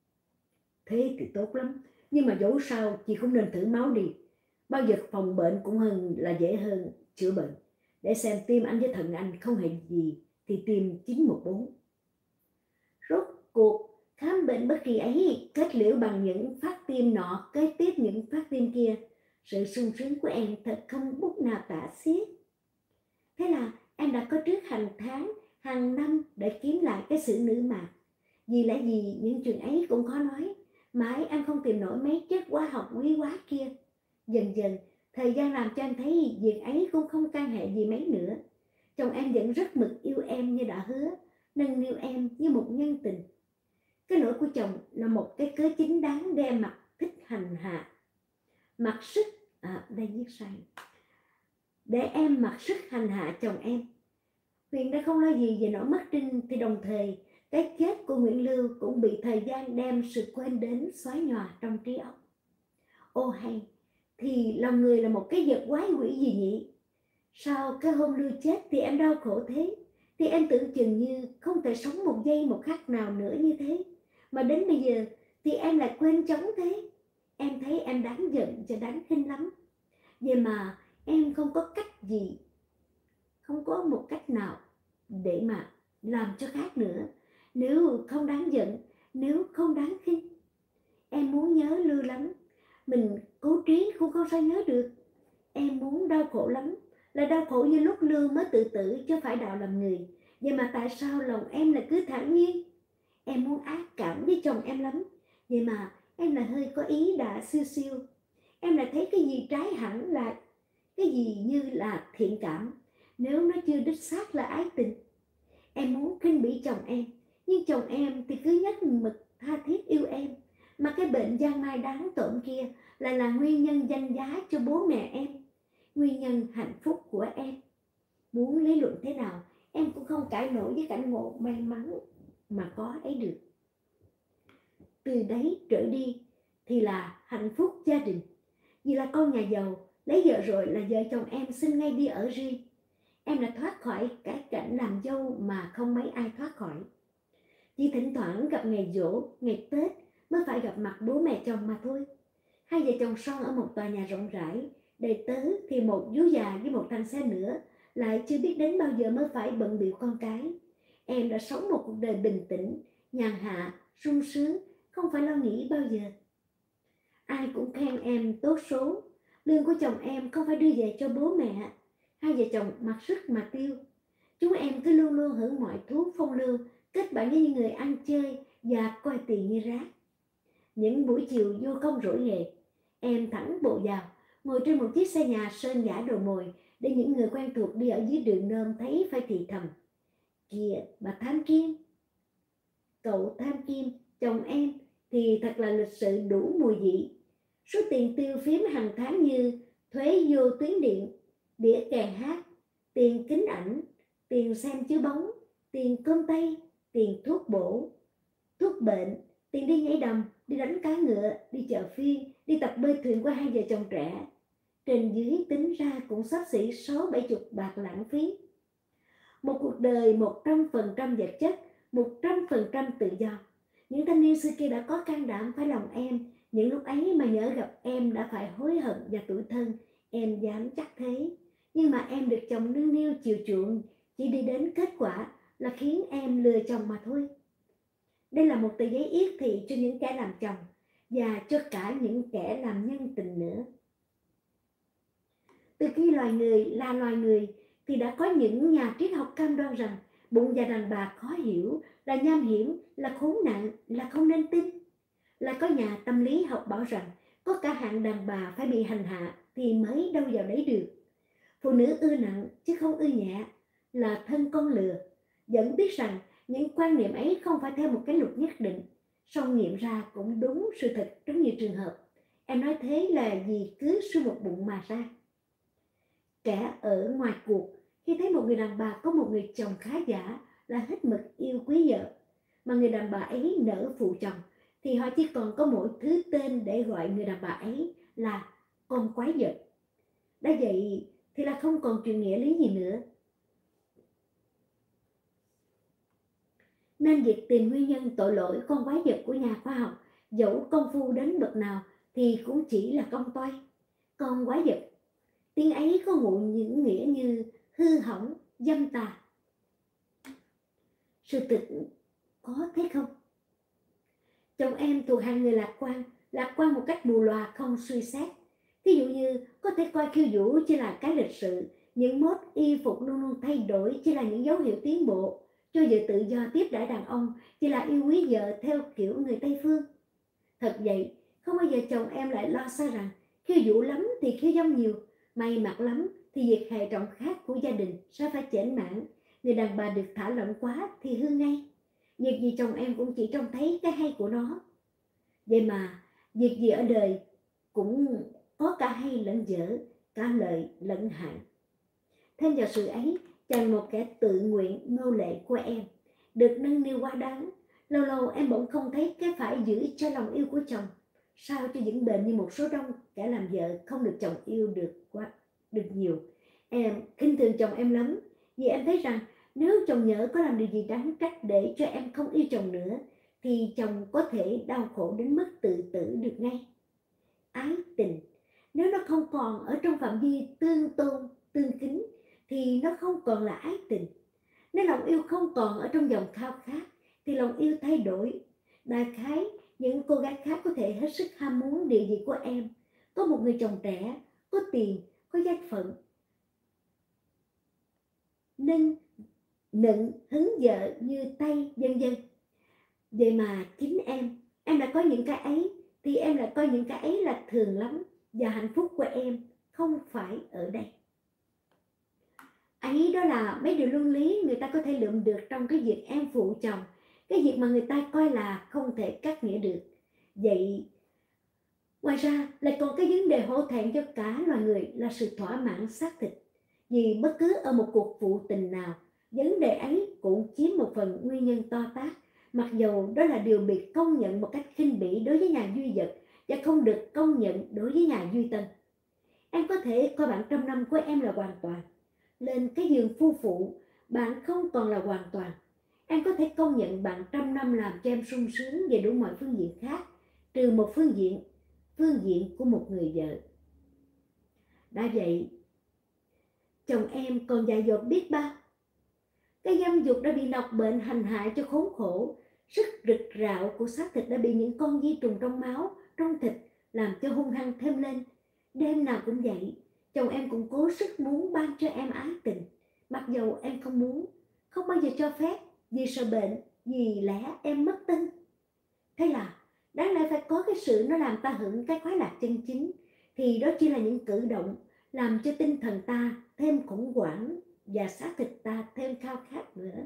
thế thì tốt lắm. Nhưng mà dẫu sao chị cũng nên thử máu đi. Bao giờ phòng bệnh cũng hơn là dễ hơn chữa bệnh. Để xem tim anh với thận anh không hề gì thì tìm chín một bốn. Rốt cuộc khám bệnh bất kỳ ấy kết liễu bằng những phát tim nọ kế tiếp những phát tim kia. Sự sung sướng của em thật không bút nào tả xiết. Thế là em đã có trước hàng tháng, hàng năm để kiếm lại cái sự nữ mạc. Vì lẽ gì những chuyện ấy cũng khó nói. Mãi em không tìm nổi mấy chất hóa học quý hóa kia. Dần dần, thời gian làm cho em thấy việc ấy cũng không can hệ gì mấy nữa. Chồng em vẫn rất mực yêu em như đã hứa, nâng niu em như một nhân tình. Cái lỗi của chồng là một cái cớ chính đáng để em mặc thích hành hạ. Mặc sức, à đây viết sai. Để em mặc sức hành hạ chồng em. Huyền đã không lo gì về nỗi mất Trinh thì đồng thời cái chết của Nguyễn Lưu cũng bị thời gian đem sự quên đến xóa nhòa trong trí óc. Ô hay, thì lòng người là một cái vật quái quỷ gì nhỉ? Sao cái hôm Lưu chết thì em đau khổ thế? Thì em tưởng chừng như không thể sống một giây một khắc nào nữa như thế. Mà đến bây giờ thì em lại quên trống thế. Em thấy em đáng giận cho đáng khinh lắm. Vậy mà em không có cách gì, không có một cách nào để mà làm cho khác nữa. Nếu không đáng giận, nếu không đáng khinh. Em muốn nhớ Lưu lắm, mình cố trí cũng không sao nhớ được. Em muốn đau khổ lắm, là đau khổ như lúc Lưu mới tự tử chứ phải đạo làm người. Vậy mà tại sao lòng em lại cứ thản nhiên? Em muốn ác cảm với chồng em lắm, vậy mà em là hơi có ý đã siêu siêu. Em lại thấy cái gì trái hẳn là cái gì như là thiện cảm, nếu nó chưa đích xác là ái tình. Em muốn khinh bỉ chồng em, nhưng chồng em thì cứ nhất mực tha thiết yêu em. Mà cái bệnh giang mai đáng tổn kia lại là nguyên nhân danh giá cho bố mẹ em, nguyên nhân hạnh phúc của em. Muốn lý luận thế nào em cũng không cãi nổi với cảnh ngộ may mắn mà có ấy được. Từ đấy trở đi thì là hạnh phúc gia đình. Vì là con nhà giàu, lấy vợ rồi là vợ chồng em xin ngay đi ở riêng. Em đã thoát khỏi cái cảnh làm dâu mà không mấy ai thoát khỏi. Chỉ thỉnh thoảng gặp ngày giỗ, ngày Tết mới phải gặp mặt bố mẹ chồng mà thôi. Hai vợ chồng son ở một tòa nhà rộng rãi, đầy tớ thì một vú già với một thằng xe nữa, lại chưa biết đến bao giờ mới phải bận bịu con cái. Em đã sống một cuộc đời bình tĩnh, nhàn hạ, sung sướng, không phải lo nghĩ bao giờ. Ai cũng khen em tốt số. Lương của chồng em không phải đưa về cho bố mẹ. Hai vợ chồng mặc sức mà tiêu. Chúng em cứ luôn luôn hưởng mọi thú phong lưu, kết bạn với những người ăn chơi và coi tiền như rác. Những buổi chiều vô công rỗi nghề, em thẳng bộ vào, ngồi trên một chiếc xe nhà sơn giả đồ mồi, để những người quen thuộc đi ở dưới đường nôm thấy phải thì thầm. Kìa bà Tham Kim. Cậu Tham Kim, chồng em, thì thật là lịch sự đủ mùi vị. Số tiền tiêu phím hàng tháng như thuế vô tuyến điện, đĩa kèn hát, tiền kính ảnh, tiền xem chiếu bóng, tiền cơm tây, tiền thuốc bổ, thuốc bệnh, tiền đi nhảy đầm, đi đánh cá ngựa, đi chợ phiên, đi tập bơi thuyền của hai vợ chồng trẻ. Trên dưới tính ra cũng xấp xỉ sáu bảy chục bạc lãng phí. Một cuộc đời một trăm phần trăm vật chất, một trăm phần trăm tự do. Những thanh niên xưa kia đã có can đảm phải lòng em. Những lúc ấy mà nhỡ gặp em đã phải hối hận và tủi thân. Em dám chắc thế. Nhưng mà em được chồng nâng niu chiều chuộng, chỉ đi đến kết quả là khiến em lừa chồng mà thôi. Đây là một tờ giấy yết thị cho những kẻ làm chồng và cho cả những kẻ làm nhân tình nữa. Từ khi loài người là loài người thì đã có những nhà triết học cam đoan rằng Bụng dạ đàn bà khó hiểu, là nham hiểm, là khốn nạn, là không nên tin. Là có nhà tâm lý học bảo rằng có cả hạng đàn bà phải bị hành hạ thì mới đâu vào đấy được. Phụ nữ ưa nặng chứ không ưa nhẹ, là thân con lừa. Vẫn biết rằng những quan niệm ấy không phải theo một cái luật nhất định, song nghiệm ra cũng đúng sự thật trong nhiều trường hợp. Em nói thế là vì cứ suy một bụng mà ra. Kẻ ở ngoài cuộc khi thấy một người đàn bà có một người chồng khá giả là hết mực yêu quý vợ, mà người đàn bà ấy nỡ phụ chồng, thì họ chỉ còn có mỗi thứ tên để gọi người đàn bà ấy là con quái vật. Đã vậy thì là không còn chuyện nghĩa lý gì nữa. Nên việc tìm nguyên nhân tội lỗi con quái vật của nhà khoa học, dẫu công phu đến bậc nào thì cũng chỉ là công toay. Con quái vật, tiếng ấy có ngụ những nghĩa như hư hỏng, dâm tà. Sự thực có thế không? Chồng em thuộc hàng người lạc quan, lạc quan một cách bù lòa không suy xét. Ví dụ như có thể coi khiêu vũ chỉ là cái lịch sự, những mốt y phục luôn luôn thay đổi chỉ là những dấu hiệu tiến bộ, cho vợ tự do tiếp đãi đàn ông chỉ là yêu quý vợ theo kiểu người Tây Phương. Thật vậy, không bao giờ chồng em lại lo xa rằng khiêu vũ lắm thì khiêu dâm nhiều, may mặc lắm thì việc hệ trọng khác của gia đình sẽ phải chểnh mảng, người đàn bà được thả lỏng quá thì hư ngay. Việc gì chồng em cũng chỉ trông thấy cái hay của nó. Vậy mà việc gì ở đời cũng có cả hay lẫn dở, cả lợi lẫn hại. Thêm vào sự ấy, chàng một kẻ tự nguyện nô lệ của em, được nâng niu quá đáng. Lâu lâu em bỗng không thấy cái phải giữ cho lòng yêu của chồng, sao cho vững bền như một số đông kẻ làm vợ không được chồng yêu được quá được nhiều. Em khinh thường chồng em lắm, vì em thấy rằng nếu chồng nhỡ có làm điều gì đáng trách để cho em không yêu chồng nữa, thì chồng có thể đau khổ đến mức tự tử được ngay. Ái tình, nếu nó không còn ở trong phạm vi tương tôn, tương kính, thì nó không còn là ái tình. Nếu lòng yêu không còn ở trong dòng khao khát, thì lòng yêu thay đổi. Đại khái, những cô gái khác có thể hết sức ham muốn địa vị của em, có một người chồng trẻ, có tiền, có danh phận, nên nựng hứng vợ như Tây vân vân. Vậy mà chính em, em đã có những cái ấy, thì em lại coi những cái ấy là thường lắm, và hạnh phúc của em không phải ở đây. Ấy đó là mấy điều luân lý người ta có thể lượm được trong cái việc em phụ chồng, cái việc mà người ta coi là không thể cắt nghĩa được. Vậy ngoài ra lại còn cái vấn đề hổ thẹn cho cả loài người là sự thỏa mãn xác thịt. Vì bất cứ ở một cuộc phụ tình nào, vấn đề ấy cũng chiếm một phần nguyên nhân to tát, mặc dầu đó là điều bị công nhận một cách khinh bỉ đối với nhà duy vật và không được công nhận đối với nhà duy tân. Em có thể coi bạn trăm năm của em là hoàn toàn. Lên cái giường phu phụ, bạn không còn là hoàn toàn. Em có thể công nhận bạn trăm năm làm cho em sung sướng về đủ mọi phương diện khác, trừ một phương diện, phương diện của một người vợ. Đã vậy, chồng em còn dại dột biết bao. Cái dâm dục đã bị nọc bệnh hành hạ cho khốn khổ, sức rực rạo của xác thịt đã bị những con vi trùng trong máu, trong thịt làm cho hung hăng thêm lên. Đêm nào cũng vậy, chồng em cũng cố sức muốn ban cho em ái tình, mặc dầu em không muốn, không bao giờ cho phép, vì sợ bệnh, vì lẽ em mất tân. Thế là đáng lẽ phải có cái sự nó làm ta hưởng cái khoái lạc chân chính, thì đó chỉ là những cử động làm cho tinh thần ta thêm khủng hoảng và xác thịt ta thêm khao khát nữa.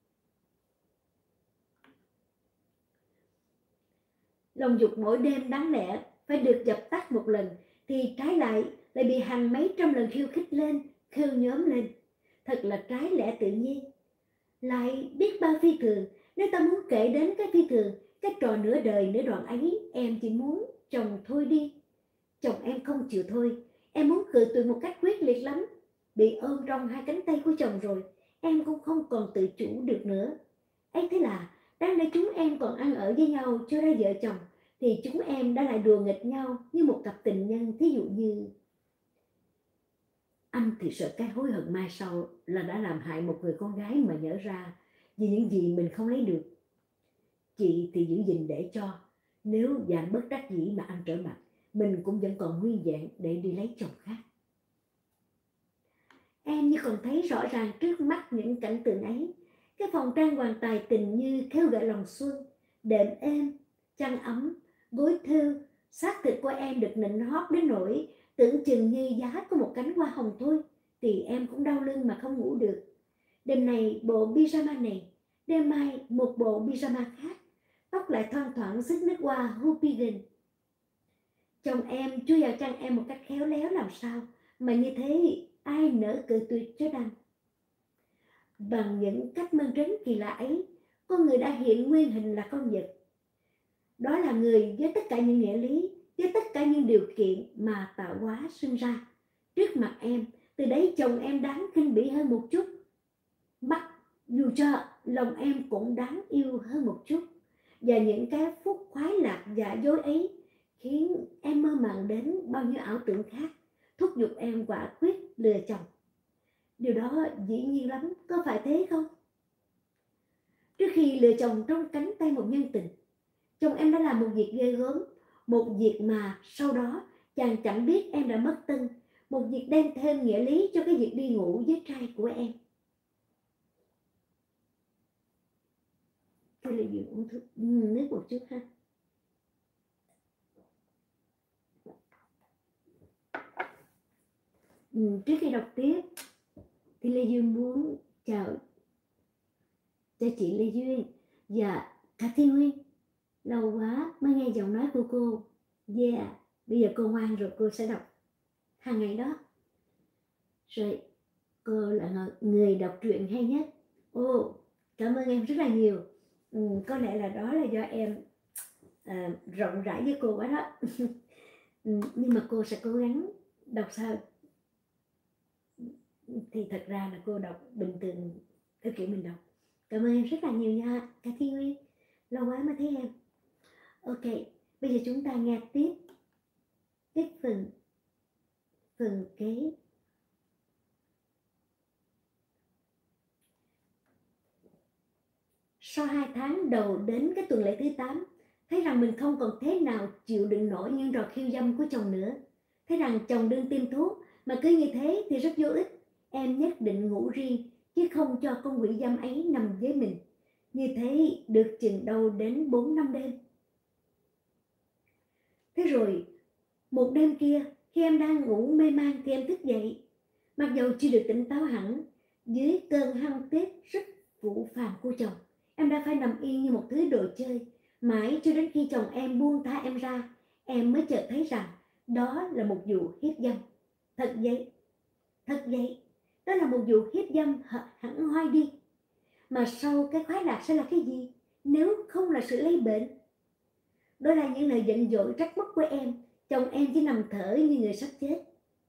Lòng dục mỗi đêm đáng lẽ phải được dập tắt một lần, thì trái lại lại bị hàng mấy trăm lần khiêu khích lên, khêu nhóm lên. Thật là trái lẽ tự nhiên. Lại biết bao phi thường, nếu ta muốn kể đến cái phi thường, cái trò nửa đời nửa đoạn ấy, em chỉ muốn chồng thôi đi. Chồng em không chịu thôi, em muốn cự tuyệt một cách quyết liệt lắm. Bị ôm trong hai cánh tay của chồng rồi, em cũng không còn tự chủ được nữa. Ấy thế là, đáng lẽ chúng em còn ăn ở với nhau chưa ra vợ chồng, thì chúng em đã lại đùa nghịch nhau như một cặp tình nhân. Thí dụ như: anh thì sợ cái hối hận mai sau là đã làm hại một người con gái mà nhỡ ra vì những gì mình không lấy được. Chị thì giữ gìn để cho, nếu dạng bất đắc dĩ mà anh trở mặt, mình cũng vẫn còn nguyên vẹn để đi lấy chồng khác. Em như còn thấy rõ ràng trước mắt những cảnh tượng ấy, Cái phòng trang hoàng tài tình như kêu gọi lòng xuân, đệm êm, chăn ấm, gối thêu, xác thịt của em được nịnh hót đến nỗi tưởng chừng như giá của một cánh hoa hồng thôi, thì em cũng đau lưng mà không ngủ được. Đêm này bộ pyjama này, đêm mai một bộ pyjama khác, tóc lại thoang thoảng xức nước hoa Hoopigans. Chồng em chui vào chăn em một cách khéo léo làm sao mà như thế ai nỡ cự tuyệt cho đành. Bằng những cách mơn trớn kỳ lạ ấy, con người đã hiện nguyên hình là con vật. Đó là người với tất cả những nghĩa lý, với tất cả những điều kiện mà tạo hóa sinh ra. Trước mặt em, từ đấy chồng em đáng khinh bỉ hơn một chút. Bắt dù cho lòng em cũng đáng yêu hơn một chút. Và những cái phút khoái lạc giả dối ấy khiến em mơ màng đến bao nhiêu ảo tưởng khác, thúc giục em quả quyết lừa chồng. Điều đó dĩ nhiên lắm, có phải thế không? Trước khi lừa chồng trong cánh tay một nhân tình, chồng em đã làm một việc ghê gớm, một việc mà sau đó chàng chẳng biết em đã mất tân, một việc đem thêm nghĩa lý cho cái việc đi ngủ với trai của em. Tôi lại dùng uống thuốc nước một chút ha. Ừ, trước khi đọc tiếp thì Lê Dương muốn chào chào chị Lê Duyên và cả Thiên Nguyên. Lâu quá mới nghe giọng nói của cô. Yeah, bây giờ cô ngoan rồi, cô sẽ đọc hàng ngày đó. Rồi, cô là người đọc truyện hay nhất. Ồ, oh, cảm ơn em rất là nhiều. Ừ, có lẽ là đó là do em à, rộng rãi với cô quá đó. Ừ, nhưng mà cô sẽ cố gắng đọc sao thì thật ra là cô đọc bình thường theo kiểu mình đọc. Cảm ơn em rất là nhiều nha cả Thiên Nguyên, lâu quá mới thấy em. Ok, bây giờ chúng ta nghe tiếp cái phần phần kế. Sau hai tháng đầu đến cái tuần lễ thứ tám, thấy rằng mình không còn thế nào chịu đựng nổi những trò khiêu dâm của chồng nữa, thấy rằng chồng đương tiêm thuốc mà cứ như thế thì rất vô ích, em nhất định ngủ riêng chứ không cho con quỷ dâm ấy nằm với mình. Như thế được chừng đâu đến bốn năm đêm. Thế rồi một đêm kia, khi em đang ngủ mê man thì em thức dậy, mặc dầu chưa được tỉnh táo hẳn, dưới cơn hăng tiết rất vũ phàng của chồng, em đã phải nằm yên như một thứ đồ chơi, mãi cho đến khi chồng em buông tha em ra, em mới chợt thấy rằng đó là một vụ hiếp dâm. Thật vậy, thật vậy, đó là một vụ hiếp dâm hẳn hoi đi. Mà sau cái khoái lạc sẽ là cái gì nếu không là sự lây bệnh? Đó là những lời giận dỗi trách móc của em. Chồng em chỉ nằm thở như người sắp chết.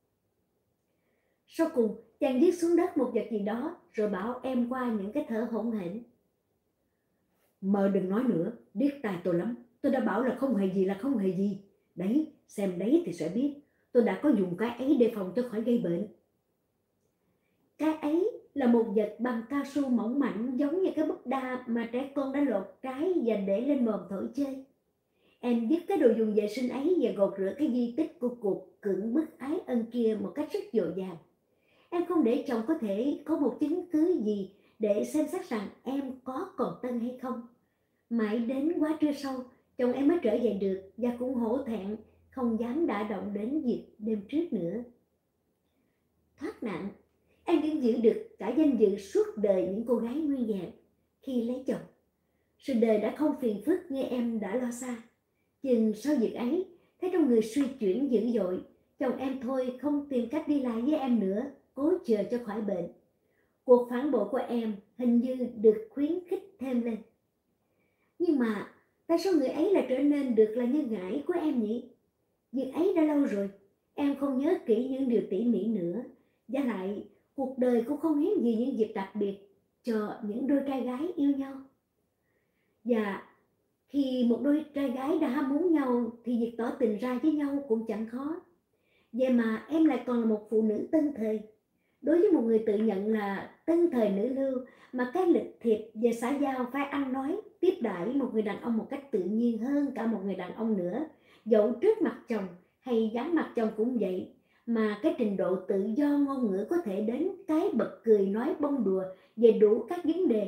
Sau cùng chàng viết xuống đất một vật gì đó, rồi bảo em qua những cái thở hổn hển. Mơ đừng nói nữa, biết tài tôi lắm. Tôi đã bảo là không hề gì là không hề gì. Đấy, xem đấy thì sẽ biết. Tôi đã có dùng cái ấy để phòng cho khỏi gây bệnh. Cái ấy là một vật bằng cao su mỏng mảnh, giống như cái búp đa mà trẻ con đã lột trái và để lên mồm thổi chơi. Em dứt cái đồ dùng vệ sinh ấy và gột rửa cái di tích của cuộc cưỡng bức ái ân kia một cách rất dội dàng. Em không để chồng có thể có một chứng cứ gì để xem xét rằng em có còn tân hay không. Mãi đến quá trưa sau, chồng em mới trở dậy được và cũng hổ thẹn, không dám đả động đến việc đêm trước nữa. Thoát nạn, em vẫn giữ được cả danh dự suốt đời những cô gái nguyên vẹn khi lấy chồng. Sự đời đã không phiền phức như em đã lo xa. Chừng sau việc ấy, thấy trong người suy chuyển dữ dội, chồng em thôi không tìm cách đi lại với em nữa, cố chờ cho khỏi bệnh. Cuộc phản bội của em hình như được khuyến khích thêm lên. Nhưng mà tại sao người ấy lại trở nên được là nhân ngãi của em nhỉ? Việc ấy đã lâu rồi, em không nhớ kỹ những điều tỉ mỉ nữa. Và lại, cuộc đời cũng không hiếm gì những dịp đặc biệt cho những đôi trai gái yêu nhau. Và khi một đôi trai gái đã ham muốn nhau thì việc tỏ tình ra với nhau cũng chẳng khó. Vậy mà em lại còn là một phụ nữ tân thời. Đối với một người tự nhận là tân thời nữ lưu mà cái lịch thiệp về xã giao phải ăn nói, tiếp đãi một người đàn ông một cách tự nhiên hơn cả một người đàn ông nữa, dẫu trước mặt chồng hay vắng mặt chồng cũng vậy, mà cái trình độ tự do ngôn ngữ có thể đến cái bật cười nói bông đùa về đủ các vấn đề,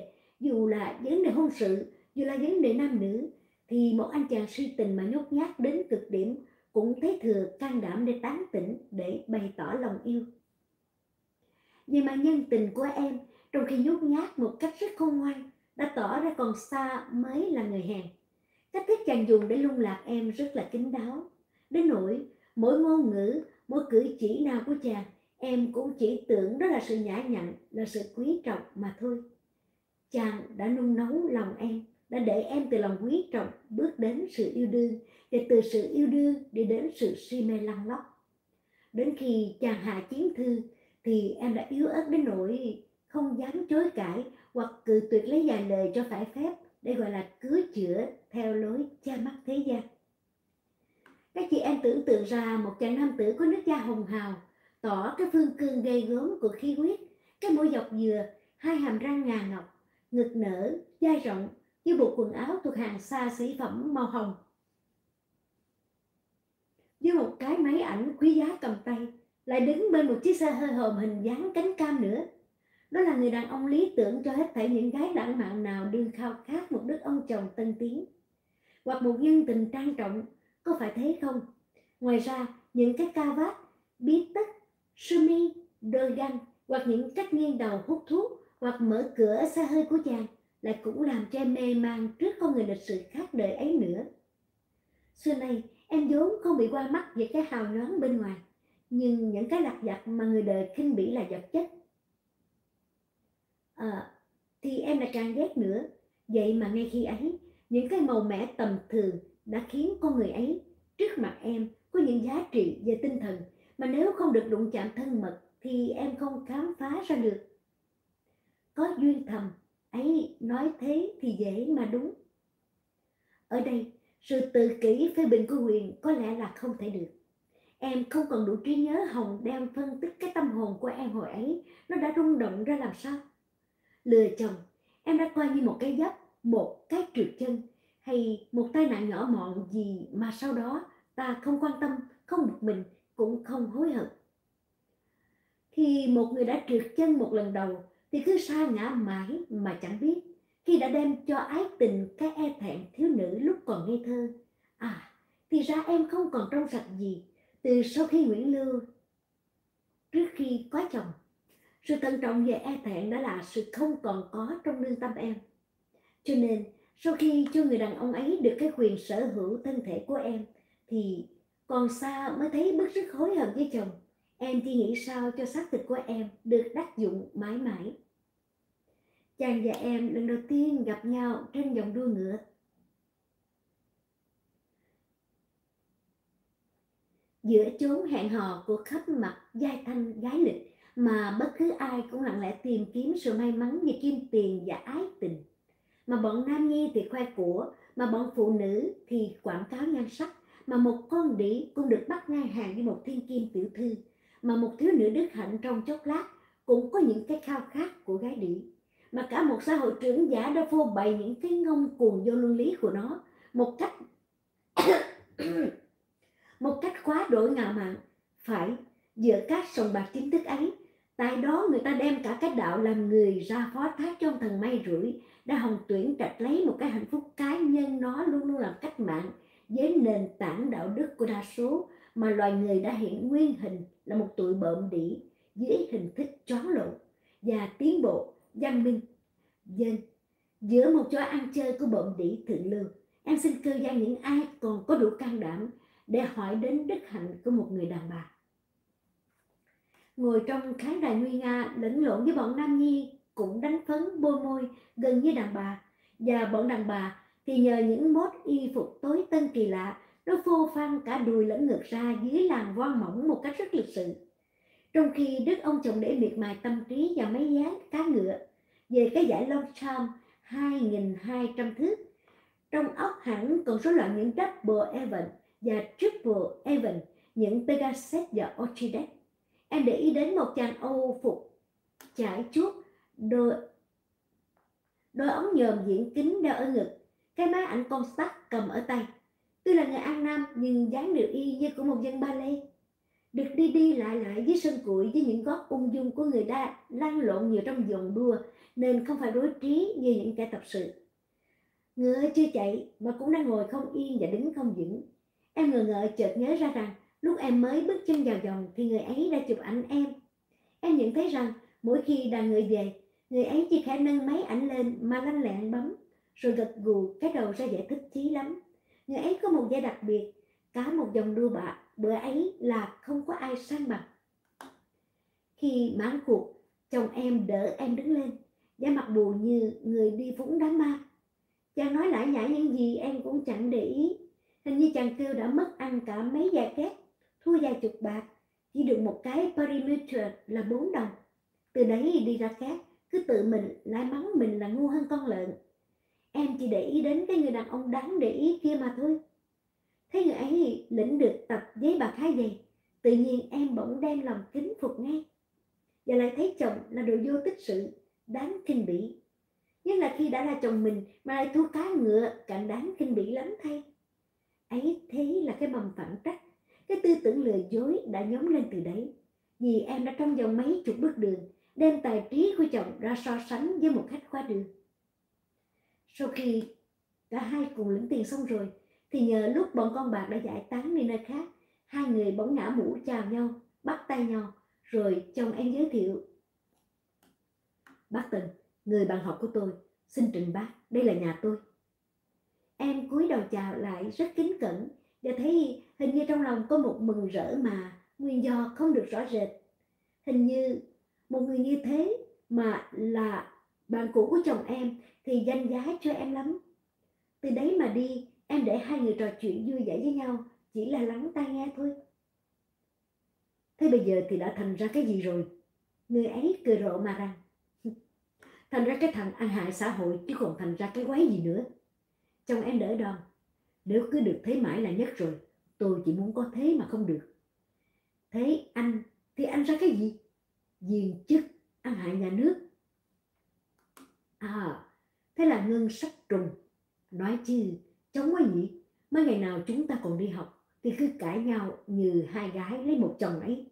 dù là vấn đề hôn sự, dù là vấn đề nam nữ, thì một anh chàng si tình mà nhút nhát đến cực điểm cũng thấy thừa can đảm để tán tỉnh, để bày tỏ lòng yêu. Vì mà nhân tình của em, trong khi nhút nhát một cách rất khôn ngoan, đã tỏ ra còn xa mới là người hèn. Cách thức chàng dùng để lung lạc em rất là kín đáo, đến nỗi mỗi ngôn ngữ, mỗi cử chỉ nào của chàng, em cũng chỉ tưởng đó là sự nhã nhặn, là sự quý trọng mà thôi. Chàng đã nung nấu lòng em, đã để em từ lòng quý trọng bước đến sự yêu đương, và từ sự yêu đương đi đến sự si mê lăn lóc. Đến khi chàng hạ chiến thư thì em đã yếu ớt đến nỗi không dám chối cãi hoặc cự tuyệt lấy vài lời cho phải phép, để gọi là cứu chữa theo lối cha mắt thế gian. Các chị em tưởng tượng ra một chàng nam tử có nước da hồng hào, tỏ cái phương cương gây gớm của khí huyết, cái môi dọc dừa, hai hàm răng ngà ngọc, ngực nở, vai rộng, với bộ quần áo thuộc hàng xa xỉ phẩm màu hồng, với một cái máy ảnh quý giá cầm tay, lại đứng bên một chiếc xe hơi hòm hình dáng cánh cam nữa. Đó là người đàn ông lý tưởng cho hết thảy những gái lãng mạn nào đương khao khát một đứa ông chồng tân tiến, hoặc một nhân tình trang trọng, có phải thế không? Ngoài ra, những cái ca vát, bí tất, sơ mi, đôi găng, hoặc những cách nghiêng đầu hút thuốc, hoặc mở cửa xe hơi của chàng, lại cũng làm cho em mê man trước con người lịch sự khác đời ấy nữa. Xưa nay, em vốn không bị qua mắt về cái hào nhoáng bên ngoài, nhưng những cái lặt vặt mà người đời khinh bỉ là vật chất, à, thì em lại càng ghét nữa. Vậy mà ngay khi ấy, những cái màu mẻ tầm thường đã khiến con người ấy trước mặt em có những giá trị về tinh thần mà nếu không được đụng chạm thân mật thì em không khám phá ra được. Có duyên thầm, ấy nói thế thì dễ mà đúng. Ở đây, sự tự kỷ phê bình của Huyền có lẽ là không thể được. Em không còn đủ trí nhớ hồng đem phân tích cái tâm hồn của em hồi ấy, nó đã rung động ra làm sao. Lừa chồng, em đã coi như một cái dấp, một cái trượt chân, hay một tai nạn nhỏ mọn gì mà sau đó ta không quan tâm, không bực mình, cũng không hối hận. Khi một người đã trượt chân một lần đầu thì cứ sa ngã mãi mà chẳng biết. Khi đã đem cho ái tình cái e thẹn thiếu nữ lúc còn ngây thơ, à, thì ra em không còn trong sạch gì từ sau khi Nguyễn Lưu, trước khi có chồng. Sự thận trọng về e thẹn đã là sự không còn có trong lương tâm em. Cho nên, sau khi cho người đàn ông ấy được cái quyền sở hữu thân thể của em, thì còn xa mới thấy bức rất hối hận với chồng. Em chỉ nghĩ sao cho xác thịt của em được đắc dụng mãi mãi. Chàng và em lần đầu tiên gặp nhau trên dòng đua ngựa. Giữa chốn hẹn hò của khắp mặt giai thanh gái lịch, mà bất cứ ai cũng lặng lẽ tìm kiếm sự may mắn về kim tiền và ái tình. Mà bọn nam nhi thì khoe của, mà bọn phụ nữ thì quảng cáo nhan sắc, mà một con đĩ cũng được bắt ngang hàng với một thiên kim tiểu thư, mà một thiếu nữ đức hạnh trong chốc lát cũng có những cái khao khát của gái đĩ, mà cả một xã hội trưởng giả đã phô bày những cái ngông cuồng vô luân lý của nó một cách một cách quá đổi ngạo mạn. Phải, giữa các sòng bạc chính thức ấy, tại đó người ta đem cả cái đạo làm người ra phó thác trong thần may rủi, đã hồng tuyển trạch lấy một cái hạnh phúc cá nhân nó luôn luôn làm cách mạng với nền tảng đạo đức của đa số, mà loài người đã hiện nguyên hình là một tụi bợm đĩ dưới hình thức choáng lộn và tiến bộ văn minh. Dân, giữa một chỗ ăn chơi của bợm đĩ thượng lưu, em xin cư gian những ai còn có đủ can đảm để hỏi đến đức hạnh của một người đàn bà. Ngồi trong khán đài nguy nga lẫn lộn với bọn nam nhi cũng đánh phấn bôi môi gần như đàn bà, và bọn đàn bà thì nhờ những mốt y phục tối tân kỳ lạ, nó phô phan cả đùi lẫn ngực ra dưới làn voan mỏng một cách rất lịch sự. Trong khi đức ông chồng để miệt mài tâm trí và mấy dáng cá ngựa về cái giải Longchamp hai nghìn hai trăm thước, trong óc hẳn còn số loạn những double event và triple event, những Pegasus và Orchidex. Em để ý đến một chàng Âu phục trải chuốt, đôi, đôi ống nhòm diễn kính đeo ở ngực, cái máy ảnh Contact cầm ở tay. Tuy là người An Nam nhưng dáng điệu y như của một dân ba lê. được đi đi lại lại dưới sân cụi với những gót ung dung của người ta lăn lộn nhiều trong vòng đua, nên không phải rối trí như những kẻ tập sự. Ngựa chưa chạy mà cũng đang ngồi không yên và đứng không vững. Em ngờ ngợ chợt nhớ ra rằng lúc em mới bước chân vào vòng thì người ấy đã chụp ảnh em. Em nhận thấy rằng mỗi khi đoàn người về, người ấy chỉ khả nâng máy ảnh lên mà lanh lẹn bấm, rồi gật gù cái đầu ra vẻ thích chí lắm. Người ấy có một vẻ đặc biệt, cả một vòng đua bạ bữa ấy là không có ai sang bằng. Khi mãn cuộc, chồng em đỡ em đứng lên, vẻ mặt buồn như người đi phúng đám ma. Chàng nói lải nhải những gì em cũng chẳng để ý. Hình như chàng kêu đã mất ăn cả mấy già két, thua vài chục bạc, chỉ được một cái perimeter là bốn đồng. Từ đấy đi ra khác, cứ tự mình lại mắng mình là ngu hơn con lợn. Em chỉ để ý đến cái người đàn ông đáng để ý kia mà thôi. Thấy người ấy lĩnh được tập giấy bạc hai giày, tự nhiên em bỗng đem lòng kính phục ngay. Và lại thấy chồng là đồ vô tích sự, đáng khinh bỉ. Nhất là khi đã là chồng mình mà lại thua cá ngựa, càng đáng khinh bỉ lắm thay. Ấy thế là cái mầm phản trách, cái tư tưởng lừa dối đã nhóm lên từ đấy. Vì em đã trong vòng mấy chục bước đường đem tài trí của chồng ra so sánh với một khách qua đường. Sau khi cả hai cùng lĩnh tiền xong rồi, thì nhờ lúc bọn con bạc đã giải tán đi nơi khác, hai người bỗng ngã mũ chào nhau, bắt tay nhau, rồi chồng em giới thiệu. Bác Tình, người bạn học của tôi, xin trình bác, đây là nhà tôi. Em cúi đầu chào lại rất kính cẩn, và thấy hình như trong lòng có một mừng rỡ mà nguyên do không được rõ rệt. Hình như một người như thế mà là bạn cũ của chồng em thì danh giá cho em lắm. Từ đấy mà đi, em để hai người trò chuyện vui vẻ với nhau, chỉ là lắng tai nghe thôi. Thế bây giờ thì đã thành ra cái gì rồi? Người ấy cười rộ mà rằng, thành ra cái thằng ăn hại xã hội chứ còn thành ra cái quái gì nữa. Chồng em đỡ đòn, nếu cứ được thế mãi là nhất rồi, tôi chỉ muốn có thế mà không được. Thế anh thì anh ra cái gì? Viên chức ăn hại nhà nước. À, thế là ngân sách trùng. Nói chứ, chống quá nhỉ, mấy ngày nào chúng ta còn đi học thì cứ cãi nhau như hai gái lấy một chồng ấy.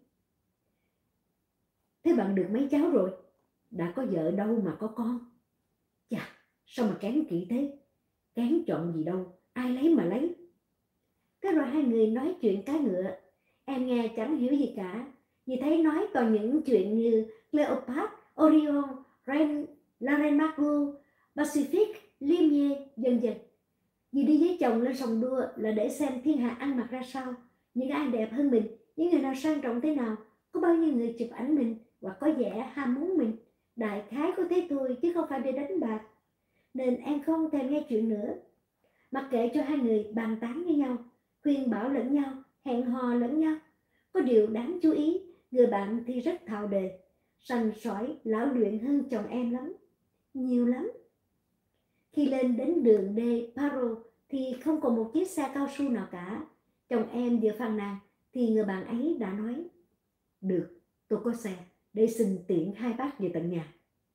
Thế bạn được mấy cháu rồi? Đã có vợ đâu mà có con. Chà, sao mà kén kỹ thế? Kén chọn gì đâu, ai lấy mà lấy. Cái rồi hai người nói chuyện cá ngựa. Em nghe chẳng hiểu gì cả, vì thấy nói toàn những chuyện như Cleopatra, Orion, Ren, Laren Margot, Pacific, Liemye, dần dần. Vì đi với chồng lên sòng đua là để xem thiên hạ ăn mặc ra sao, những ai đẹp hơn mình, những người nào sang trọng thế nào, có bao nhiêu người chụp ảnh mình hoặc có vẻ ham muốn mình. Đại khái có thế thôi chứ không phải để đánh bạc. Nên em không thèm nghe chuyện nữa. Mặc kệ cho hai người bàn tán với nhau, khuyên bảo lẫn nhau, hẹn hò lẫn nhau. Có điều đáng chú ý, người bạn thì rất thạo đề, sành sỏi, lão luyện hơn chồng em lắm, nhiều lắm. Khi lên đến đường đê Paro thì không còn một chiếc xe cao su nào cả. Chồng em vừa phàn nàn thì người bạn ấy đã nói, được, tôi có xe, để xin tiện hai bác về tận nhà.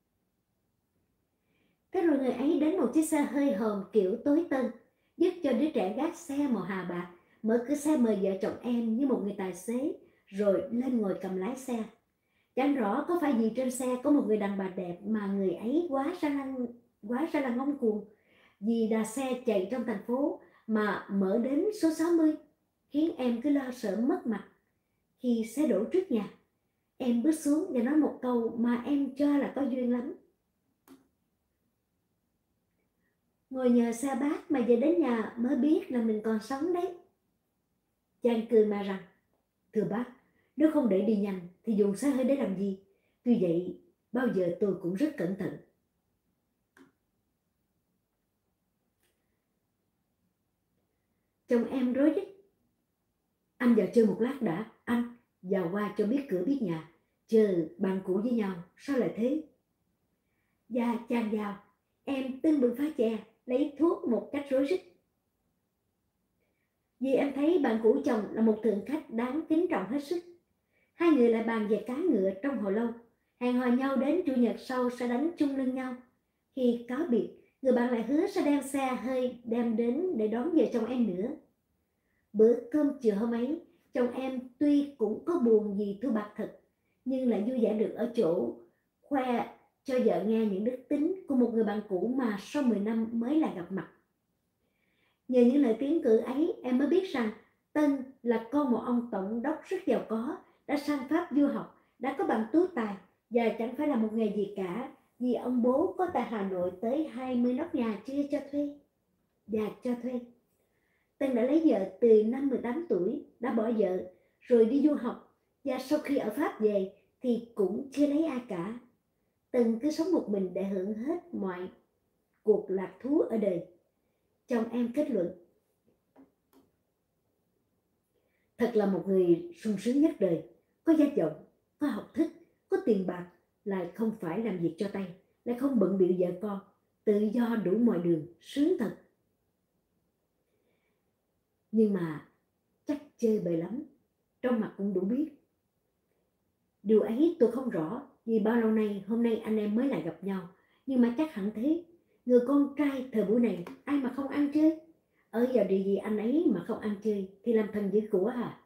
Thế rồi người ấy đến một chiếc xe hơi hòm kiểu tối tân, giúp cho đứa trẻ gác xe màu hà bạc, mở cửa xe mời vợ chồng em như một người tài xế, rồi lên ngồi cầm lái xe. Chẳng rõ có phải vì trên xe có một người đàn bà đẹp mà người ấy quá ra là, quá ra là ngông cuồng, vì đà xe chạy trong thành phố mà mở đến số sáu mươi, khiến em cứ lo sợ mất mặt. Khi xe đổ trước nhà, em bước xuống và nói một câu mà em cho là có duyên lắm. Ngồi nhờ xe bác mà về đến nhà mới biết là mình còn sống đấy. Chàng cười mà rằng, thưa bác, nếu không để đi nhanh thì dùng xe hơi để làm gì? Tuy vậy, bao giờ tôi cũng rất cẩn thận. Chồng em rối rít, anh vào chơi một lát đã, anh vào qua cho biết cửa biết nhà, chờ bạn cũ với nhau, sao lại thế? Và chàng vào, em tưng bừng pha chè, lấy thuốc một cách rối rít. Vì em thấy bạn cũ chồng là một thượng khách đáng kính trọng hết sức. Hai người lại bàn về cá ngựa trong hồi lâu, hẹn hò nhau đến chủ nhật sau sẽ đánh chung lưng nhau. Khi cáo biệt, người bạn lại hứa sẽ đem xe hơi đem đến để đón về chồng em nữa. Bữa cơm chiều hôm ấy, chồng em tuy cũng có buồn vì thua bạc thật, nhưng lại vui vẻ được ở chỗ khoe cho vợ nghe những đức tính của một người bạn cũ mà sau mười năm mới lại gặp mặt. Nhờ những lời tiến cử ấy, em mới biết rằng Tân là con một ông tổng đốc rất giàu có, đã sang Pháp du học, đã có bằng tú tài và chẳng phải là một nghề gì cả, vì ông bố có tại Hà Nội tới hai mươi nóc nhà chưa cho thuê và cho thuê. Tân đã lấy vợ từ năm mười tám tuổi, đã bỏ vợ rồi đi du học, và sau khi ở Pháp về thì cũng chưa lấy ai cả. Tân cứ sống một mình để hưởng hết mọi cuộc lạc thú ở đời. Chồng em kết luận: thật là một người sung sướng nhất đời, có gia vọng, có học thức, có tiền bạc, lại không phải làm việc cho tay, lại không bận bịu vợ con, tự do đủ mọi đường, sướng thật. Nhưng mà chắc chơi bời lắm, trong mặt cũng đủ biết. Điều ấy tôi không rõ, vì bao lâu nay hôm nay anh em mới lại gặp nhau, nhưng mà chắc hẳn thế. Người con trai thời buổi này ai mà không ăn chơi? Ở vào địa vị anh ấy mà không ăn chơi thì làm thần giữ của à?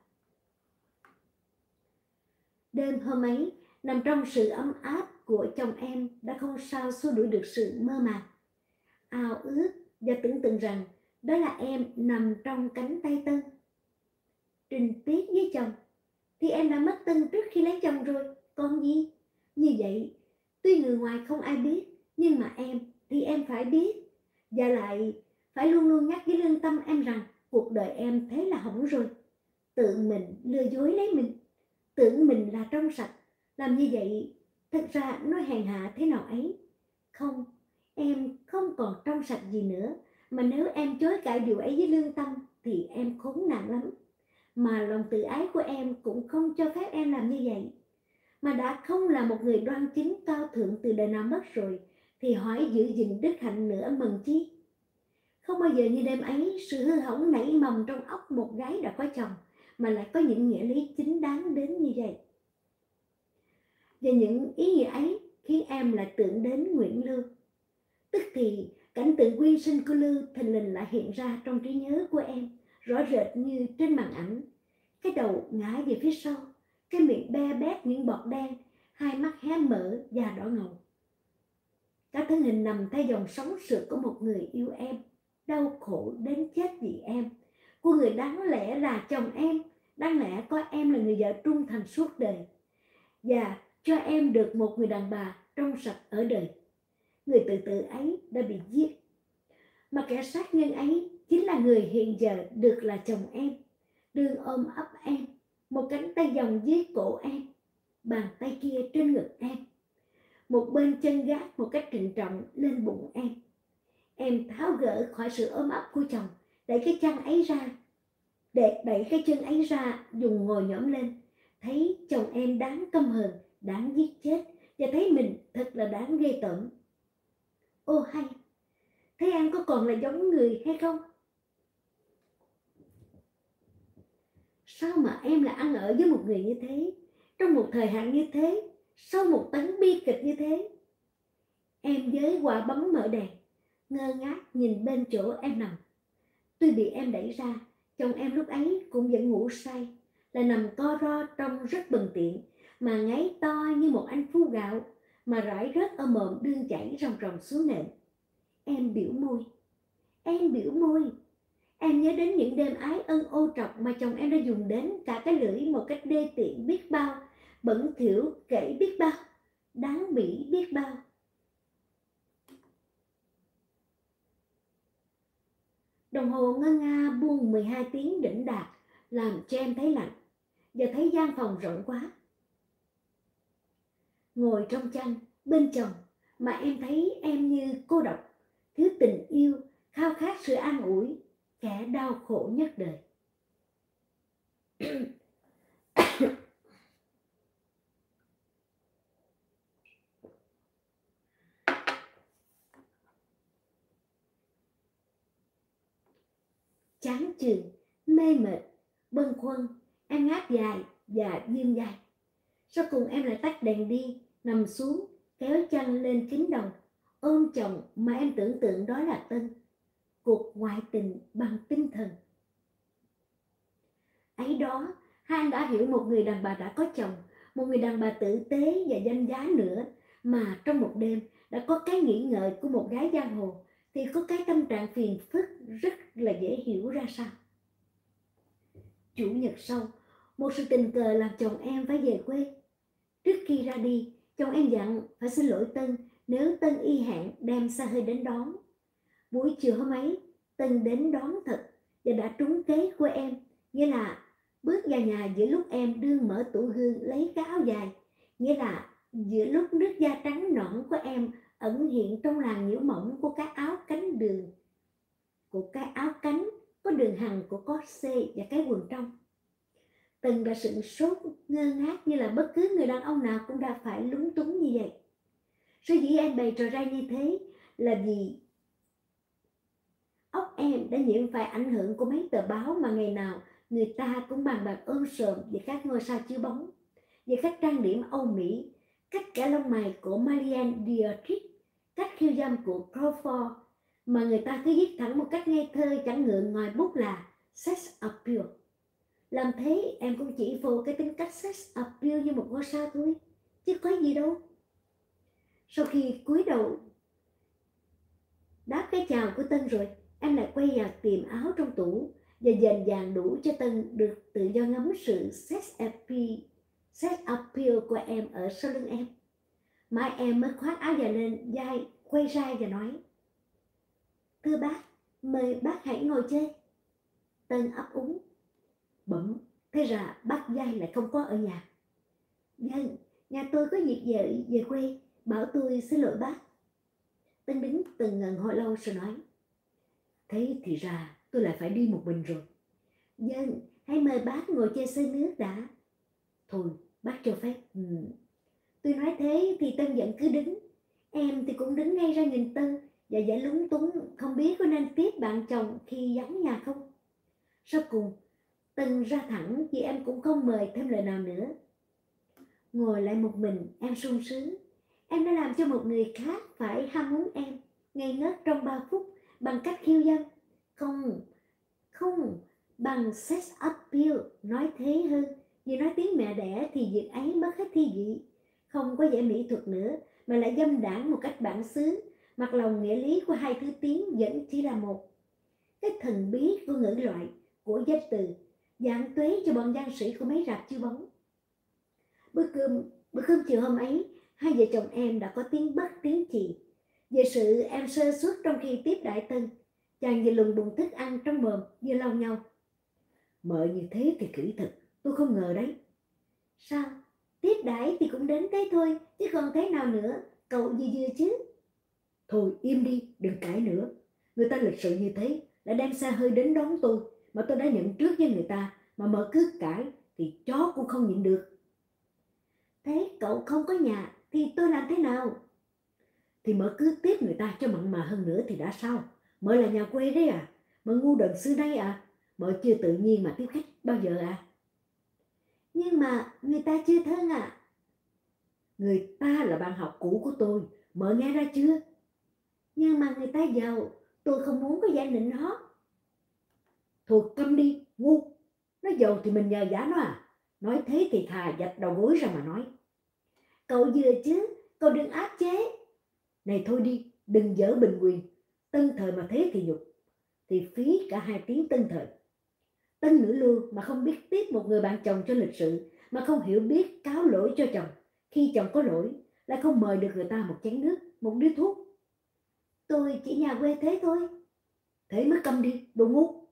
Đêm hôm ấy, nằm trong sự ấm áp của chồng em đã không sao xua đuổi được sự mơ màng, ao ước và tưởng tượng rằng đó là em nằm trong cánh tay Tân. Trình tiết với chồng thì em đã mất Tân trước khi lấy chồng rồi, còn gì? Như vậy, tuy người ngoài không ai biết, nhưng mà em thì em phải biết, và lại phải luôn luôn nhắc với lương tâm em rằng cuộc đời em thế là hỏng rồi. Tự mình lừa dối lấy mình, tưởng mình là trong sạch, làm như vậy thật ra nó hèn hạ thế nào ấy. Không, em không còn trong sạch gì nữa, mà nếu em chối cãi điều ấy với lương tâm thì em khốn nạn lắm. Mà lòng tự ái của em cũng không cho phép em làm như vậy. Mà đã không là một người đoan chính cao thượng từ đời nào mất rồi, thì hỏi giữ gìn đức hạnh nữa mừng chi. Không bao giờ như đêm ấy, sự hư hỏng nảy mầm trong óc một gái đã có chồng, mà lại có những nghĩa lý chính đáng đến như vậy. Và những ý nghĩa ấy khiến em lại tưởng đến Nguyễn Lưu. Tức thì cảnh tượng quyên sinh của Lưu thình lình lại hiện ra trong trí nhớ của em, rõ rệt như trên màn ảnh. Cái đầu ngã về phía sau, cái miệng be bét những bọt đen, hai mắt hé mở và đỏ ngầu. Cả thân hình nằm theo dòng sống sượt của một người yêu em, đau khổ đến chết vì em, của người đáng lẽ là chồng em, đáng lẽ coi em là người vợ trung thành suốt đời, và cho em được một người đàn bà trong sạch ở đời. Người tự tử ấy đã bị giết, mà kẻ sát nhân ấy chính là người hiện giờ được là chồng em, đương ôm ấp em, một cánh tay vòng dưới cổ em, bàn tay kia trên ngực em, một bên chân gác một cách trịnh trọng lên bụng em. Em tháo gỡ khỏi sự ôm ấp của chồng, đẩy cái chân ấy ra, để đẩy cái chân ấy ra, dùng ngồi nhõm lên, thấy chồng em đáng căm hờn, đáng giết chết, và thấy mình thật là đáng ghê tởm. Ô hay, thấy em có còn là giống người hay không? Sao mà em lại ăn ở với một người như thế, trong một thời hạn như thế, sau một tấn bi kịch như thế? Em với quả bấm mở đèn, ngơ ngác nhìn bên chỗ em nằm. Tuy bị em đẩy ra, chồng em lúc ấy cũng vẫn ngủ say, là nằm co ro trông rất bần tiện, mà ngáy to như một anh phu gạo, mà rải rớt ở mồm đương chảy ròng ròng xuống nệm. Em biểu môi, em biểu môi. Em nhớ đến những đêm ái ân ô trọc mà chồng em đã dùng đến cả cái lưỡi một cách đê tiện biết bao, bẩn thỉu kể biết bao, đáng bỉ biết bao. Đồng hồ ngân nga buông mười hai tiếng đỉnh đạt, làm cho em thấy lạnh, và thấy gian phòng rộng quá. Ngồi trong chăn bên chồng mà em thấy em như cô độc, thiếu tình yêu, khao khát sự an ủi, kẻ đau khổ nhất đời. Chán chường, mê mệt, bâng khuâng, em ngáp dài và dương dài. Sau cùng em lại tắt đèn đi, nằm xuống, kéo chăn lên kín đầu, ôm chồng mà em tưởng tượng đó là Tân. Cuộc ngoại tình bằng tinh thần. Ấy đó, Hai anh đã hiểu một người đàn bà đã có chồng, một người đàn bà tử tế và danh giá nữa, mà trong một đêm đã có cái nghĩ ngợi của một gái giang hồ, thì có cái tâm trạng phiền phức rất là dễ hiểu ra sao. Chủ nhật sau, một sự tình cờ làm chồng em phải về quê. Trước khi ra đi, chồng em dặn phải xin lỗi Tân nếu Tân y hẹn đem xe hơi đến đón. Buổi chiều hôm ấy, Tân đến đón thật và đã trúng kế của em, nghĩa là bước vào nhà giữa lúc em đương mở tủ hương lấy cái áo dài, nghĩa là giữa lúc nước da trắng nõn của em ẩn hiện trong làn nhiễu mỏng của cái áo cánh đường, của cái áo cánh có đường hằn của corset và cái quần trong. Tân đã sửng sốt ngơ ngác như là bất cứ người đàn ông nào cũng đã phải lúng túng như vậy. Sở dĩ em bày trò ra như thế là vì óc em đã nhiễm phải ảnh hưởng của mấy tờ báo mà ngày nào người ta cũng bàn bạc ôm sòm về các ngôi sao chiếu bóng, về cách trang điểm Âu Mỹ, cách cả lông mày của Marianne Dietrich, cách khiêu dâm của Crawford, mà người ta cứ viết thẳng một cách ngây thơ chẳng ngượng ngòi bút là sex appeal. Làm thế em cũng chỉ phô cái tính cách sex appeal như một ngôi sao thôi, chứ có gì đâu. Sau khi cúi đầu đáp cái chào của Tân rồi, em lại quay vào tìm áo trong tủ và dành dàng đủ cho Tân được tự do ngắm sự sex appeal, sex appeal của em ở sau lưng em. Mai em mới khoác áo dài lên vai, quay ra và nói: "Thưa bác, mời bác hãy ngồi chơi." Tân ấp úng: "Bẩm, thế ra bác Giai lại không có ở nhà." "Vâng, nhà tôi có việc về, về quê, bảo tôi xin lỗi bác." Tân đứng từng ngần hồi lâu rồi nói: "Thế thì ra tôi lại phải đi một mình rồi." "Vâng, hãy mời bác ngồi chơi xơi nước đã." "Thôi, bác cho phép." Ừ. Tôi nói thế thì Tân vẫn cứ đứng. Em thì cũng đứng ngay ra nhìn Tân và giả lúng túng không biết có nên tiếp bạn chồng khi vắng nhà không. Sau cùng Tân ra thẳng vì em cũng không mời thêm lời nào nữa. Ngồi lại một mình em sung sướng. Em đã làm cho một người khác phải ham muốn em ngây ngất trong ba phút bằng cách khiêu dâm. Không, không, bằng sex appeal, nói thế hơn. Vì nói tiếng mẹ đẻ thì việc ấy mất hết thi vị. Không có vẻ mỹ thuật nữa mà lại dâm đảng một cách bản xứ. Mặc lòng nghĩa lý của hai thứ tiếng vẫn chỉ là một. Cái thần bí của ngữ loại, của danh từ, dạng tuế cho bọn văn sĩ của mấy rạp chiếu bóng. Bữa cơm, bữa cơm chiều hôm ấy, hai vợ chồng em đã có tiếng bất tiếng chì về sự em sơ suất trong khi tiếp đại Tân. Chàng vừa lùng bùng thức ăn trong mồm vừa lau nhau: "Mợ như thế thì kỹ thật, tôi không ngờ đấy." "Sao? Tiếp đãi thì cũng đến thế thôi, chứ còn thế nào nữa, cậu vừa vừa chứ." "Thôi im đi, đừng cãi nữa. Người ta lịch sự như thế, đã đem xe hơi đến đón tôi, mà tôi đã nhận trước với người ta, mà mợ cứ cãi thì chó cũng không nhịn được." "Thế cậu không có nhà thì tôi làm thế nào?" "Thì mợ cứ tiếp người ta cho mặn mà hơn nữa thì đã sao? Mợ là nhà quê đấy à? Mợ ngu đần xưa nay à? Mợ chưa tự nhiên mà tiếp khách bao giờ à?" "Nhưng mà người ta chưa thân à?" "Người ta là bạn học cũ của tôi, mợ nghe ra chưa?" "Nhưng mà người ta giàu, tôi không muốn có gia đình nó." "Thôi câm đi, ngu. Nó giàu thì mình nhờ vả nó à? Nói thế thì thà vạch đầu gối ra mà nói." "Cậu vừa chứ, cậu đừng áp chế." "Này thôi đi, đừng dở bình quyền. Tân thời mà thế thì nhục, thì phí cả hai tiếng tân thời. Tân nữ lưu mà không biết tiếp một người bạn chồng cho lịch sự, mà không hiểu biết cáo lỗi cho chồng. Khi chồng có lỗi, lại không mời được người ta một chén nước, một điếu thuốc." "Tôi chỉ nhà quê thế thôi." "Thế mới câm đi, đồ ngu."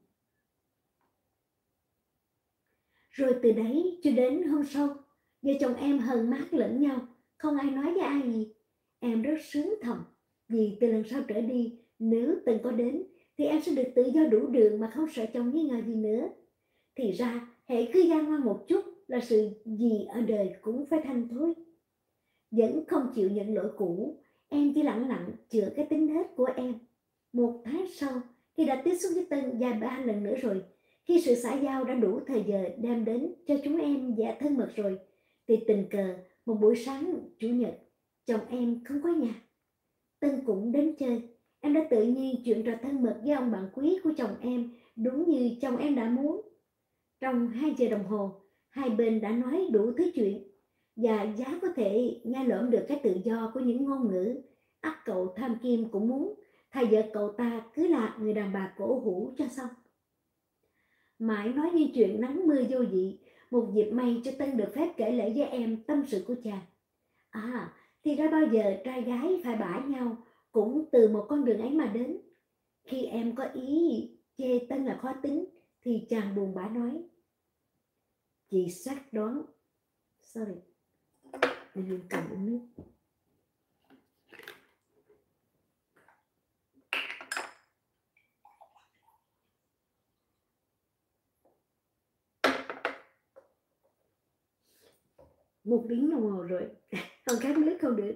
Rồi từ đấy cho đến hôm sau, vợ chồng em hờn mát lẫn nhau, không ai nói với ai gì. Em rất sướng thầm, vì từ lần sau trở đi, nếu Tân có đến, thì em sẽ được tự do đủ đường mà không sợ chồng nghi ngờ gì nữa. Thì ra, hễ cứ gian ngoan một chút là sự gì ở đời cũng phải thành thôi. Vẫn không chịu nhận lỗi cũ, em chỉ lặng lặng chữa cái tính hết của em. Một tháng sau, khi đã tiếp xúc với Tân vài ba lần nữa rồi, khi sự xã giao đã đủ thời giờ đem đến cho chúng em vẻ thân mật rồi, thì tình cờ một buổi sáng chủ nhật, chồng em không có nhà. Tân cũng đến chơi. Em đã tự nhiên chuyện trò thân mật với ông bạn quý của chồng em, đúng như chồng em đã muốn. Trong hai giờ đồng hồ, hai bên đã nói đủ thứ chuyện, và giá có thể nghe lỡm được cái tự do của những ngôn ngữ. Ắt cậu tham kim cũng muốn thay vợ cậu ta cứ là người đàn bà cổ hủ cho xong. Mãi nói như chuyện nắng mưa vô vị, một dịp may cho Tân được phép kể lể với em tâm sự của chàng. À, thì ra bao giờ trai gái phải bãi nhau cũng từ một con đường ấy mà đến. Khi em có ý chê Tân là khó tính, thì chàng buồn bã nói. Chị xác đoán. Sorry. Mình dùng cầm uống nước. Một tiếng đồng hồ rồi. Không khát nước không được.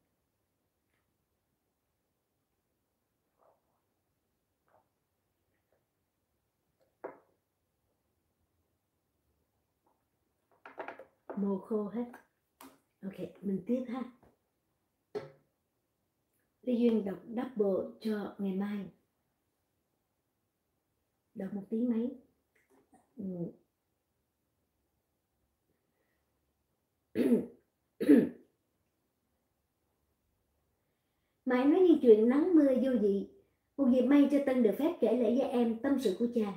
Mồ khô hết. Ok, mình tiếp ha. Lê Duyên đọc double cho ngày mai. Đọc một tiếng mấy. Ừ. Mãi nói như chuyện nắng mưa vô vị, một dịp may cho Tân được phép kể lể với em tâm sự của chàng.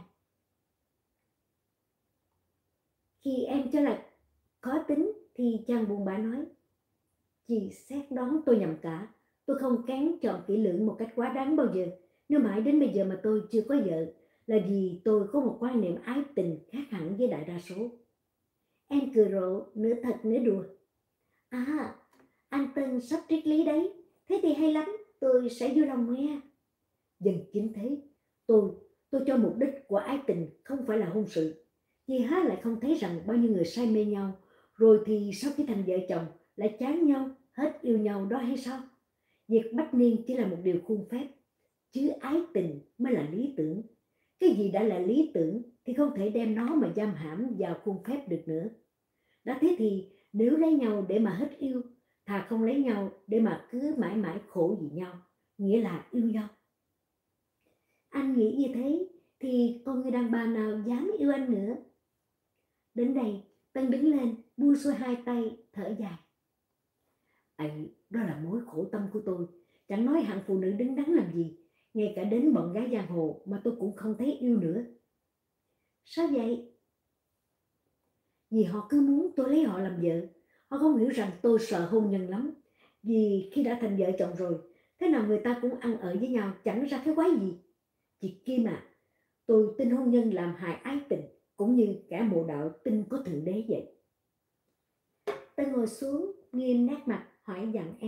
Khi em cho là khó tính thì chàng buồn bã nói. Chị xét đoán tôi nhầm cả. Tôi không kén chọn kỹ lưỡng một cách quá đáng bao giờ. Nếu mãi đến bây giờ mà tôi chưa có vợ, là vì tôi có một quan niệm ái tình khác hẳn với đại đa số. Em cười rộ, nửa thật nửa đùa. À, anh Tân sắp triết lý đấy. Thế thì hay lắm, tôi sẽ vui lòng nghe. Dần chính thế, tôi, tôi cho mục đích của ái tình không phải là hôn sự. Vì há lại không thấy rằng bao nhiêu người say mê nhau, rồi thì sau khi thành vợ chồng lại chán nhau, hết yêu nhau đó hay sao? Việc bách niên chỉ là một điều khuôn phép, chứ ái tình mới là lý tưởng. Cái gì đã là lý tưởng thì không thể đem nó mà giam hãm vào khuôn phép được nữa. Đã thế thì nếu lấy nhau để mà hết yêu, thà không lấy nhau để mà cứ mãi mãi khổ vì nhau, nghĩa là yêu nhau. Anh nghĩ như thế thì còn người đàn bà nào dám yêu anh nữa. Đến đây, Tân đứng lên, buông xuôi hai tay, thở dài. Ấy, đó là mối khổ tâm của tôi. Chẳng nói hạng phụ nữ đứng đắn làm gì, ngay cả đến bọn gái giang hồ mà tôi cũng không thấy yêu nữa. Sao vậy? Vì họ cứ muốn tôi lấy họ làm vợ. Họ không hiểu rằng tôi sợ hôn nhân lắm. Vì khi đã thành vợ chồng rồi, thế nào người ta cũng ăn ở với nhau, chẳng ra cái quái gì. Chị Kim à, tôi tin hôn nhân làm hại ái tình, cũng như cả mộ đạo tin có thượng đế vậy. Tôi ngồi xuống, nghiêm nét mặt, hỏi dặn em.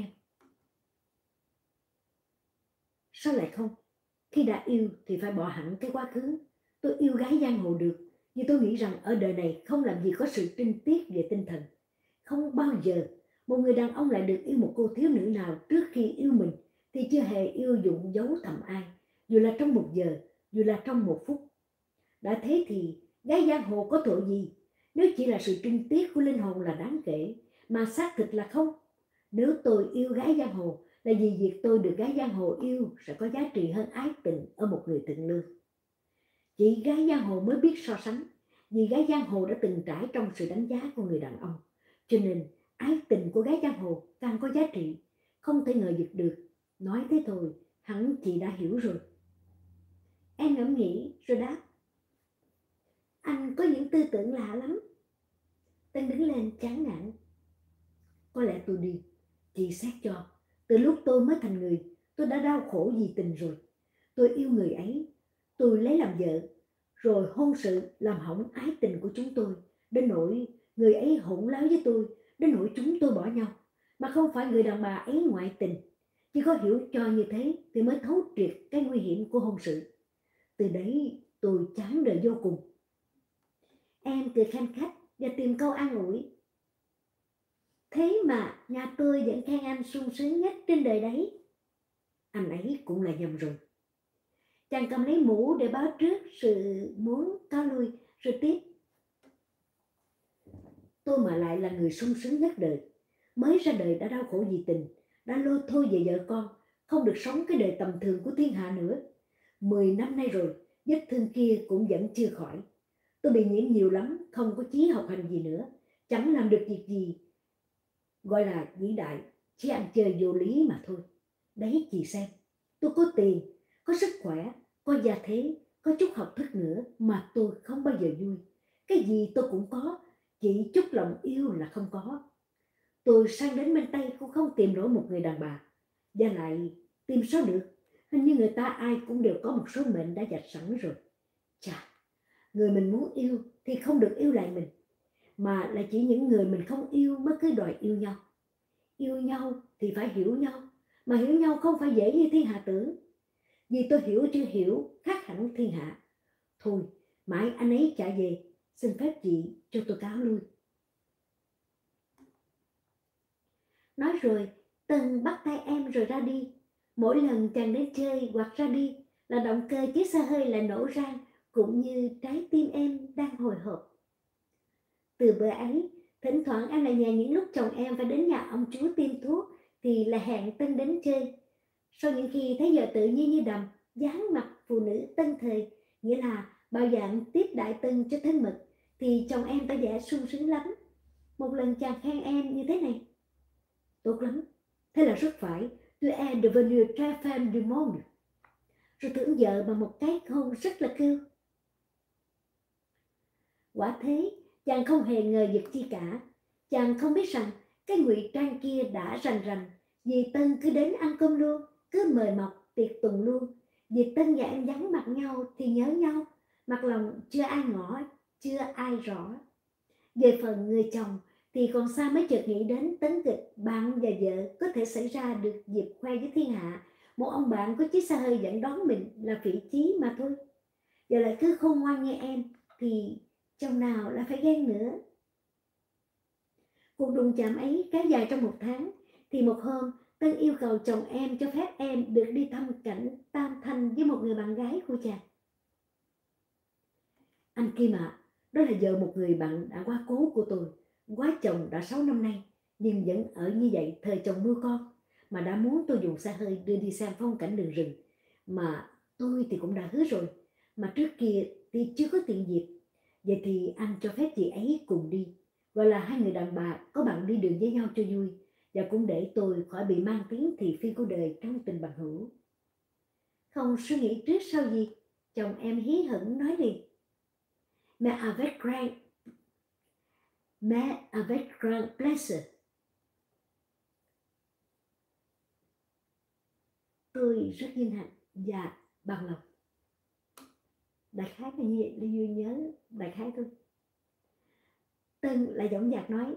Sao lại không? Khi đã yêu thì phải bỏ hẳn cái quá khứ. Tôi yêu gái giang hồ được, nhưng tôi nghĩ rằng ở đời này không làm gì có sự trinh tiết về tinh thần. Không bao giờ một người đàn ông lại được yêu một cô thiếu nữ nào trước khi yêu mình thì chưa hề yêu dụng giấu thầm ai, dù là trong một giờ, dù là trong một phút. Đã thế thì gái giang hồ có tội gì? Nếu chỉ là sự trinh tiết của linh hồn là đáng kể, mà xác thực là không. Nếu tôi yêu gái giang hồ là vì việc tôi được gái giang hồ yêu sẽ có giá trị hơn ái tình ở một người thượng lưu. Chỉ gái giang hồ mới biết so sánh, vì gái giang hồ đã từng trải trong sự đánh giá của người đàn ông. Cho nên ái tình của gái giang hồ càng có giá trị, không thể ngờ vực được. Nói thế thôi, hẳn chị đã hiểu rồi. Em ngẫm nghĩ rồi đáp. Anh có những tư tưởng lạ lắm. Tân đứng lên chán nản. Có lẽ tôi đi. Chị xét cho. Từ lúc tôi mới thành người, tôi đã đau khổ vì tình rồi. Tôi yêu người ấy, tôi lấy làm vợ, rồi hôn sự làm hỏng ái tình của chúng tôi. Đến nỗi người ấy hỗn láo với tôi, đến nỗi chúng tôi bỏ nhau. Mà không phải người đàn bà ấy ngoại tình. Chỉ có hiểu cho như thế thì mới thấu triệt cái nguy hiểm của hôn sự. Từ đấy tôi chán đời vô cùng. Em cười khanh khách và tìm câu an ủi. Thế mà nhà tôi vẫn khen anh sung sướng nhất trên đời đấy. Anh ấy cũng là nhầm rồi. Chàng cầm lấy mũ để báo trước sự muốn cao lui rồi tiếp. Tôi mà lại là người sung sướng nhất đời. Mới ra đời đã đau khổ vì tình, đã lôi thôi về vợ con, không được sống cái đời tầm thường của thiên hạ nữa. Mười năm nay rồi, vết thương kia cũng vẫn chưa khỏi. Tôi bị nhiễm nhiều lắm, không có chí học hành gì nữa, chẳng làm được việc gì gọi là vĩ đại, chỉ ăn chơi vô lý mà thôi. Đấy chị xem, tôi có tiền, có sức khỏe, có gia thế, có chút học thức nữa mà tôi không bao giờ vui. Cái gì tôi cũng có, chỉ chút lòng yêu là không có. Tôi sang đến bên Tây cũng không tìm nổi một người đàn bà. Và lại tìm sao được, hình như người ta ai cũng đều có một số mệnh đã dạch sẵn rồi. Chà, người mình muốn yêu thì không được yêu lại mình, mà là chỉ những người mình không yêu mới cứ đòi yêu nhau. Yêu nhau thì phải hiểu nhau, mà hiểu nhau không phải dễ như thiên hạ tưởng. Vì tôi hiểu chưa hiểu khác hẳn thiên hạ. Thôi, mãi anh ấy trả về, xin phép chị cho tôi cáo lui. Nói rồi, Tân bắt tay em rồi ra đi. Mỗi lần chàng đến chơi hoặc ra đi là động cơ chiếc xe hơi lại nổ rang, cũng như trái tim em đang hồi hộp. Từ bữa ấy, thỉnh thoảng em lại nhà những lúc chồng em phải đến nhà ông chú tiêm thuốc thì là hẹn Tân đến chơi. Sau những khi thấy giờ tự nhiên như đầm, dáng mặt phụ nữ tân thời, nghĩa là bao dạng tiếp đại Tân cho thân mật, thì chồng em tỏ vẻ sung sướng lắm. Một lần chàng khen em như thế này: tốt lắm, thế là rất phải, tu es devenue très femme du monde. Rồi thưởng vợ bằng một cái hôn rất là kêu. Quả thế, chàng không hề ngờ vực chi cả. Chàng không biết rằng cái ngụy trang kia đã rành rành, vì Tân cứ đến ăn cơm luôn, cứ mời mọc tiệc tùng luôn. Vì Tân và em vắng mặt nhau thì nhớ nhau, mặt lòng chưa ai ngỏ, chưa ai rõ. Về phần người chồng thì còn xa mới chợt nghĩ đến tấn kịch bạn và vợ có thể xảy ra được dịp khoe với thiên hạ. Một ông bạn có chiếc xe hơi dẫn đón mình là phỉ chí mà thôi. Giờ lại cứ khôn ngoan như em thì chồng nào là phải ghen nữa. Cuộc đụng chạm ấy kéo dài trong một tháng, thì một hôm Tân yêu cầu chồng em cho phép em được đi thăm cảnh Tam Thanh với một người bạn gái của chàng. Anh Kim ạ, à, đó là vợ một người bạn đã quá cố của tôi. Quá chồng đã sáu năm nay, nhưng vẫn ở như vậy thời chồng nuôi con, mà đã muốn tôi dùng xe hơi đưa đi xem phong cảnh đường rừng. Mà tôi thì cũng đã hứa rồi, mà trước kia thì chưa có tiện dịp. Vậy thì anh cho phép chị ấy cùng đi, gọi là hai người đàn bà có bạn đi đường với nhau cho vui, và cũng để tôi khỏi bị mang tiếng thị phi của đời trong tình bằng hữu. Không suy nghĩ trước sau gì, chồng em hí hửng nói liền: Mais avec grand, mais avec grand plaisir. Tôi rất vinh hạnh và bằng lòng. Đại khái là như vậy, Lê Duy nhớ đại khái thôi. Tân lại dõng dạc nói: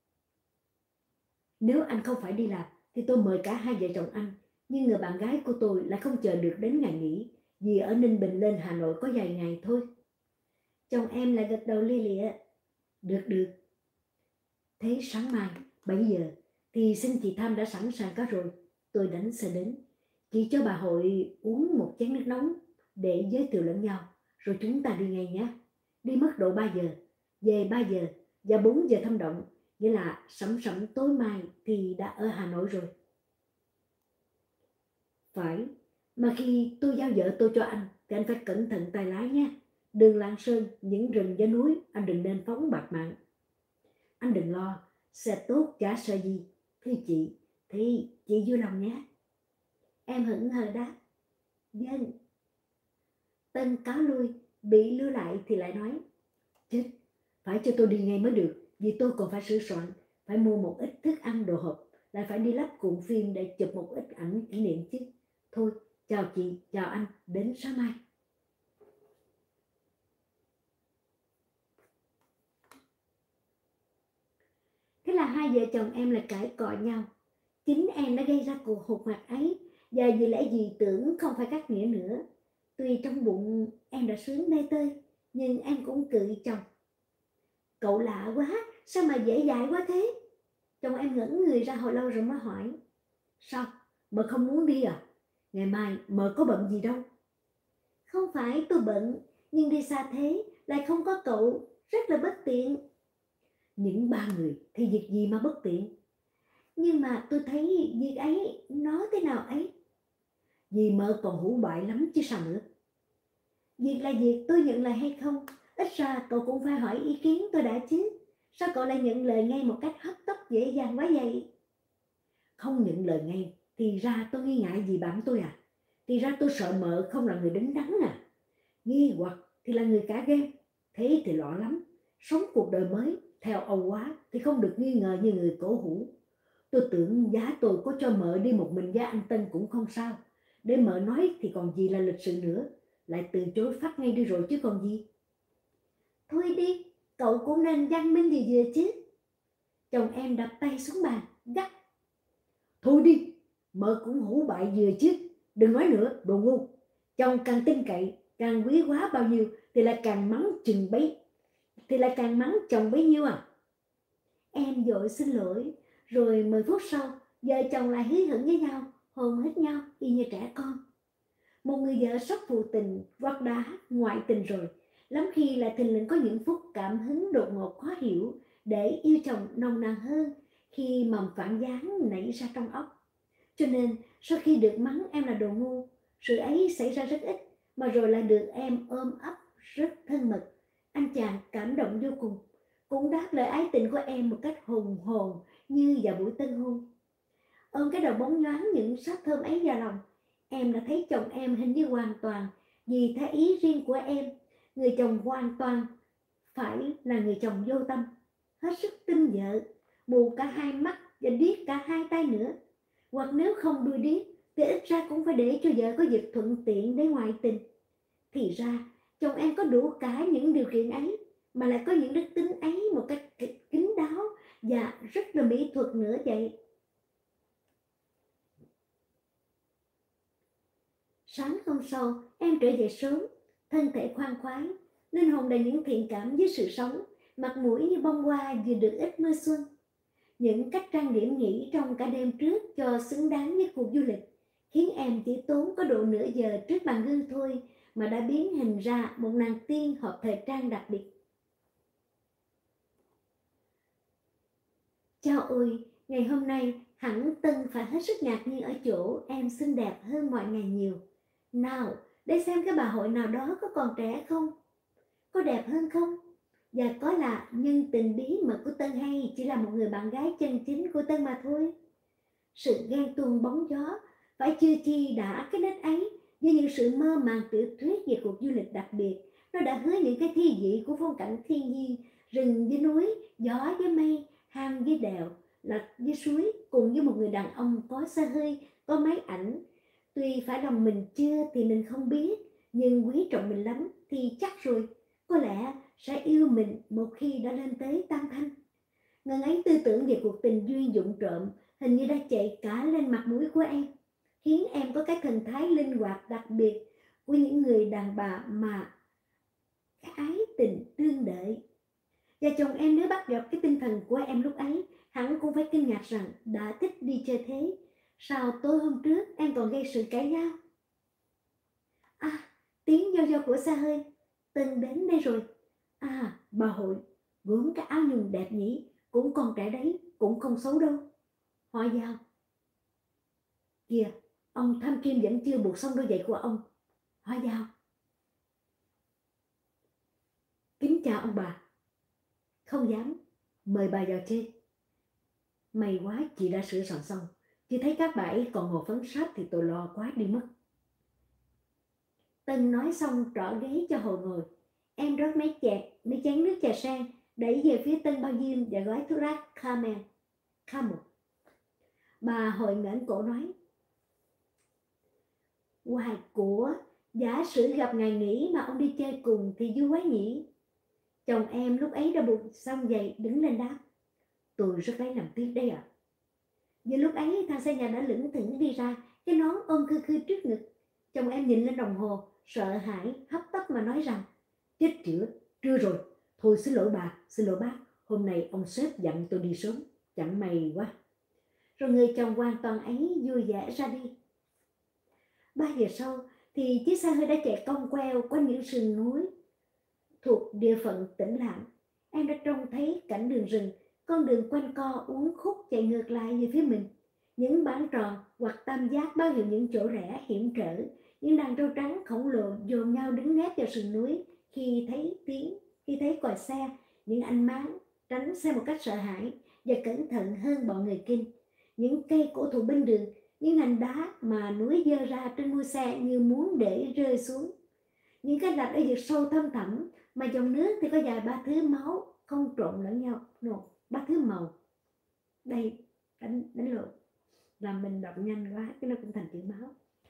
nếu anh không phải đi làm thì tôi mời cả hai vợ chồng anh, nhưng người bạn gái của tôi lại không chờ được đến ngày nghỉ, vì ở Ninh Bình lên Hà Nội có vài ngày thôi. Chồng em lại gật đầu lia lịa: được được. Thế sáng mai bảy giờ thì xin chị Tham đã sẵn sàng cả rồi, tôi đánh xe đến. Chị cho bà Hội uống một chén nước nóng để giới thiệu lẫn nhau, rồi chúng ta đi ngay nhé. Đi mất độ ba giờ, về ba giờ và bốn giờ thăm động, nghĩa là sẩm sẩm tối mai thì đã ở Hà Nội rồi. Phải, mà khi tôi giao vợ tôi cho anh thì anh phải cẩn thận tay lái nha. Đường Lạng Sơn, những rừng và núi anh đừng nên phóng bạt mạng. Anh đừng lo, xe tốt chả sợ gì. Thưa chị, thì chị vui lòng nhé. Em hững hờ đáp: vâng. Tân cáo lui, bị lưu lại thì lại nói: chết, phải cho tôi đi ngay mới được, vì tôi còn phải sửa soạn, phải mua một ít thức ăn đồ hộp, lại phải đi lắp cuộn phim để chụp một ít ảnh kỷ niệm chứ. Thôi, chào chị, chào anh, đến sáng mai. Thế là hai vợ chồng em lại cãi cọ nhau. Chính em đã gây ra cuộc hụt hạt ấy, và vì lẽ gì tưởng không phải cắt nghĩa nữa. Tuy trong bụng em đã sướng mê tơi, nhưng em cũng cự chồng: cậu lạ quá, sao mà dễ dãi quá thế? Chồng em ngẩn người ra hồi lâu rồi mới hỏi: sao, mợ không muốn đi à? Ngày mai mợ có bận gì đâu. Không phải tôi bận, nhưng đi xa thế, lại không có cậu, rất là bất tiện. Những ba người thì việc gì mà bất tiện? Nhưng mà tôi thấy việc ấy nó thế nào ấy. Vì mợ còn hủ bại lắm chứ sao nữa. Việc là việc, tôi nhận lại hay không, Ít ra cậu cũng phải hỏi ý kiến tôi đã chứ. Sao cậu lại nhận lời ngay một cách hấp tấp dễ dàng quá vậy? Không nhận lời ngay, thì ra tôi nghi ngại gì bạn tôi à? Thì ra tôi sợ mợ không là người đứng đắn à? Nghi hoặc thì là người cả gan. Thế thì lọ lắm. Sống cuộc đời mới, theo Âu quá thì không được nghi ngờ như người cổ hủ. Tôi tưởng giá tôi có cho mợ đi một mình với anh Tân cũng không sao. Để mợ nói thì còn gì là lịch sự nữa. Lại từ chối phát ngay đi rồi chứ còn gì. Thôi đi, cậu cũng nên văn minh gì vừa chứ. Chồng em đập tay xuống bàn, gắt. Thôi đi, mợ cũng hủ bại vừa chứ. Đừng nói nữa, đồ ngu. Chồng càng tin cậy, càng quý hóa bao nhiêu thì lại càng mắng chừng bấy. Thì lại càng mắng chồng bấy nhiêu à? Em vội xin lỗi, rồi mười phút sau, vợ chồng lại hí hửng với nhau, hôn hít nhau y như trẻ con. Một người vợ sắp phụ tình hoặc đã ngoại tình rồi, lắm khi lại thình lình có những phút cảm hứng đột ngột khó hiểu để yêu chồng nồng nàn hơn khi mầm phản gián nảy ra trong óc. Cho nên sau khi được mắng em là đồ ngu, sự ấy xảy ra rất ít, mà rồi lại được em ôm ấp rất thân mật. Anh chàng cảm động vô cùng, cũng đáp lời ái tình của em một cách hùng hồn như vào buổi tân hôn. Ôm cái đầu bóng nhoáng những sát thơm ấy vào lòng, em đã thấy chồng em hình như hoàn toàn vì theo ý riêng của em. Người chồng hoàn toàn phải là người chồng vô tâm, hết sức tin vợ, mù cả hai mắt và điếc cả hai tay nữa. Hoặc nếu không đuôi điếc thì ít ra cũng phải để cho vợ có dịp thuận tiện để ngoại tình. Thì ra chồng em có đủ cả những điều kiện ấy, mà lại có những đức tính ấy một cách kín đáo và rất là mỹ thuật nữa vậy. Sáng hôm sau, em trở dậy sớm, thân thể khoan khoái, linh hồn đầy những thiện cảm với sự sống, mặt mũi như bông hoa vừa được ít mưa xuân. Những cách trang điểm nhỉ trong cả đêm trước cho xứng đáng với cuộc du lịch, khiến em chỉ tốn có độ nửa giờ trước bàn gương thôi mà đã biến hình ra một nàng tiên hợp thời trang đặc biệt. Chao ôi, ngày hôm nay hẳn Tân phải hết sức ngạc nhiên ở chỗ em xinh đẹp hơn mọi ngày nhiều. Nào, để xem cái bà hội nào đó có còn trẻ không? Có đẹp hơn không? Và có là nhân tình bí mật của Tân hay chỉ là một người bạn gái chân chính của Tân mà thôi? Sự ghen tuông bóng gió phải chưa chi đã cái nét ấy với những sự mơ màng tiểu thuyết về cuộc du lịch đặc biệt. Nó đã hứa những cái thi vị của phong cảnh thiên nhiên, rừng với núi, gió với mây, hang với đèo, lạch với suối, cùng với một người đàn ông có xe hơi, có máy ảnh. Tuy phải lòng mình chưa thì mình không biết, nhưng quý trọng mình lắm thì chắc rồi, có lẽ sẽ yêu mình một khi đã lên tới tam thanh. Ngần ấy tư tưởng về cuộc tình duyên vụng trộm hình như đã chạy cả lên mặt mũi của em, khiến em có cái thần thái linh hoạt đặc biệt của những người đàn bà mà ái tình tương đợi. Và chồng em nếu bắt gặp cái tinh thần của em lúc ấy, hẳn cũng phải kinh ngạc rằng đã thích đi chơi thế. Sao tối hôm trước em còn gây sự cãi nhau? À, tiếng do do của xe hơi. Tân đến đây rồi. À, bà hội, gốm cái áo nhung đẹp nhỉ, cũng còn trẻ đấy, cũng không xấu đâu. Họ vào. Kìa, ông Tham Kim vẫn chưa buộc xong đôi giày của ông. Họ vào. Kính chào ông bà. Không dám, mời bà vào chơi. May quá chị đã sửa soạn xong, chị thấy các bà ấy còn ngồi phấn sách thì tôi lo quá đi mất. Tân nói xong trỏ ghế cho Hồ ngồi. Em rót mấy chén, mấy chén nước trà sang, đẩy về phía Tân bao diêm và gói thuốc lá Camel. Camel. Bà Hội ngẩng cổ nói. Hoài của, giả sử gặp ngày nghỉ mà ông đi chơi cùng thì vui quá nhỉ. Chồng em lúc ấy đã buộc xong giày đứng lên đáp. Tôi rất lấy làm tiếc đấy ạ. À. Vừa lúc ấy thằng xe nhà đã lững thững đi ra, cái nón ôm khư khư trước ngực. Chồng em nhìn lên đồng hồ, sợ hãi, hấp tấp mà nói rằng. Chết chữa, trưa rồi. Thôi xin lỗi bà, xin lỗi bác. Hôm nay ông sếp dặn tôi đi sớm, chẳng may quá. Rồi người chồng hoàn toàn ấy vui vẻ ra đi. Ba giờ sau thì chiếc xe hơi đã chạy cong queo qua những sườn núi thuộc địa phận Tĩnh Lạng. Em đã trông thấy cảnh đường rừng, con đường quanh co uốn khúc chạy ngược lại về phía mình. Những bán tròn hoặc tam giác báo hiệu những chỗ rẽ hiểm trở. Những đàn trâu trắng khổng lồ dồn nhau đứng nép vào sườn núi khi thấy tiếng Khi thấy còi xe, những anh máng tránh xe một cách sợ hãi và cẩn thận hơn bọn người Kinh. Những cây cổ thụ bên đường, những ngành đá mà núi dơ ra trên mui xe như muốn để rơi xuống. Những cái rạch ở vực sâu thâm thẳm mà dòng nước thì có dài ba thứ máu không trộn lẫn nhau, no, ba thứ màu. Đây, đánh, đánh lộn, làm mình đọc nhanh quá, cái nó cũng thành chữ máu.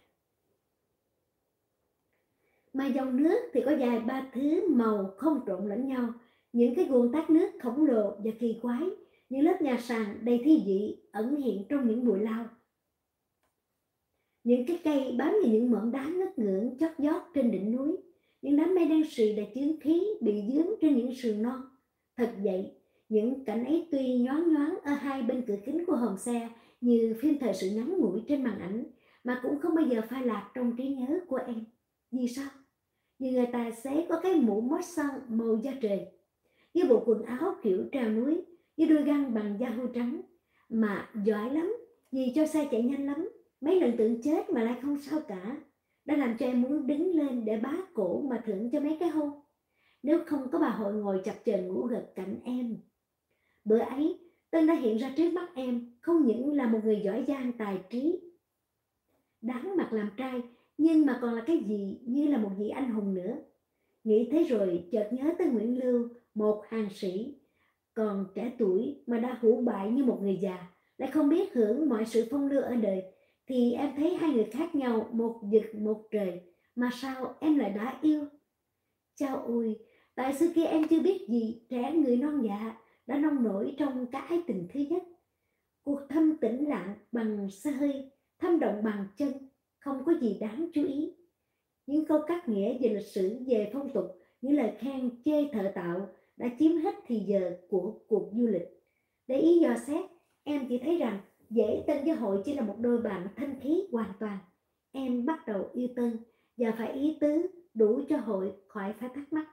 Mà dòng nước thì có dài ba thứ màu không trộn lẫn nhau, những cái guồng tát nước khổng lồ và kỳ quái, những lớp nhà sàn đầy thi vị ẩn hiện trong những bụi lau. Những cái cây bám vào những mỏm đá ngất ngưỡng chót vót trên đỉnh núi, những đám mây đen sì đầy chướng khí bị dướng trên những sườn non. Thật vậy, những cảnh ấy tuy nhoáng nhoáng ở hai bên cửa kính của hòm xe như phim thời sự ngắn ngủi trên màn ảnh, mà cũng không bao giờ phai lạc trong trí nhớ của em. Vì sao? Vì người tài xế có cái mũ Mustang màu da trời, với bộ quần áo kiểu trèo núi, với đôi găng bằng da hươu trắng, mà giỏi lắm vì cho xe chạy nhanh lắm. Mấy lần tưởng chết mà lại không sao cả, đã làm cho em muốn đứng lên để bá cổ mà thưởng cho mấy cái hôn. Nếu không có bà Hội ngồi chập chờn ngủ gật cạnh em. Bữa ấy, Tân đã hiện ra trước mắt em không những là một người giỏi giang tài trí, đáng mặt làm trai, nhưng mà còn là cái gì như là một vị anh hùng nữa. Nghĩ thế rồi chợt nhớ tới Nguyễn Lưu, một hàng sĩ, còn trẻ tuổi mà đã hủ bại như một người già, lại không biết hưởng mọi sự phong lưu ở đời. Thì em thấy hai người khác nhau, một vực một trời, mà sao em lại đã yêu. Chao ôi, tại xưa kia em chưa biết gì, trẻ người non dạ, đã nông nổi trong cái ái tình thứ nhất. Cuộc thâm tĩnh lặng bằng hơi, thâm động bằng chân, không có gì đáng chú ý. Những câu cắt nghĩa về lịch sử, về phong tục, những lời khen chê thợ tạo đã chiếm hết thì giờ của cuộc du lịch. Để ý dò xét, em chỉ thấy rằng dễ Tân với Hội chỉ là một đôi bạn thanh khí hoàn toàn. Em bắt đầu yêu Tân và phải ý tứ đủ cho Hội khỏi phải thắc mắc.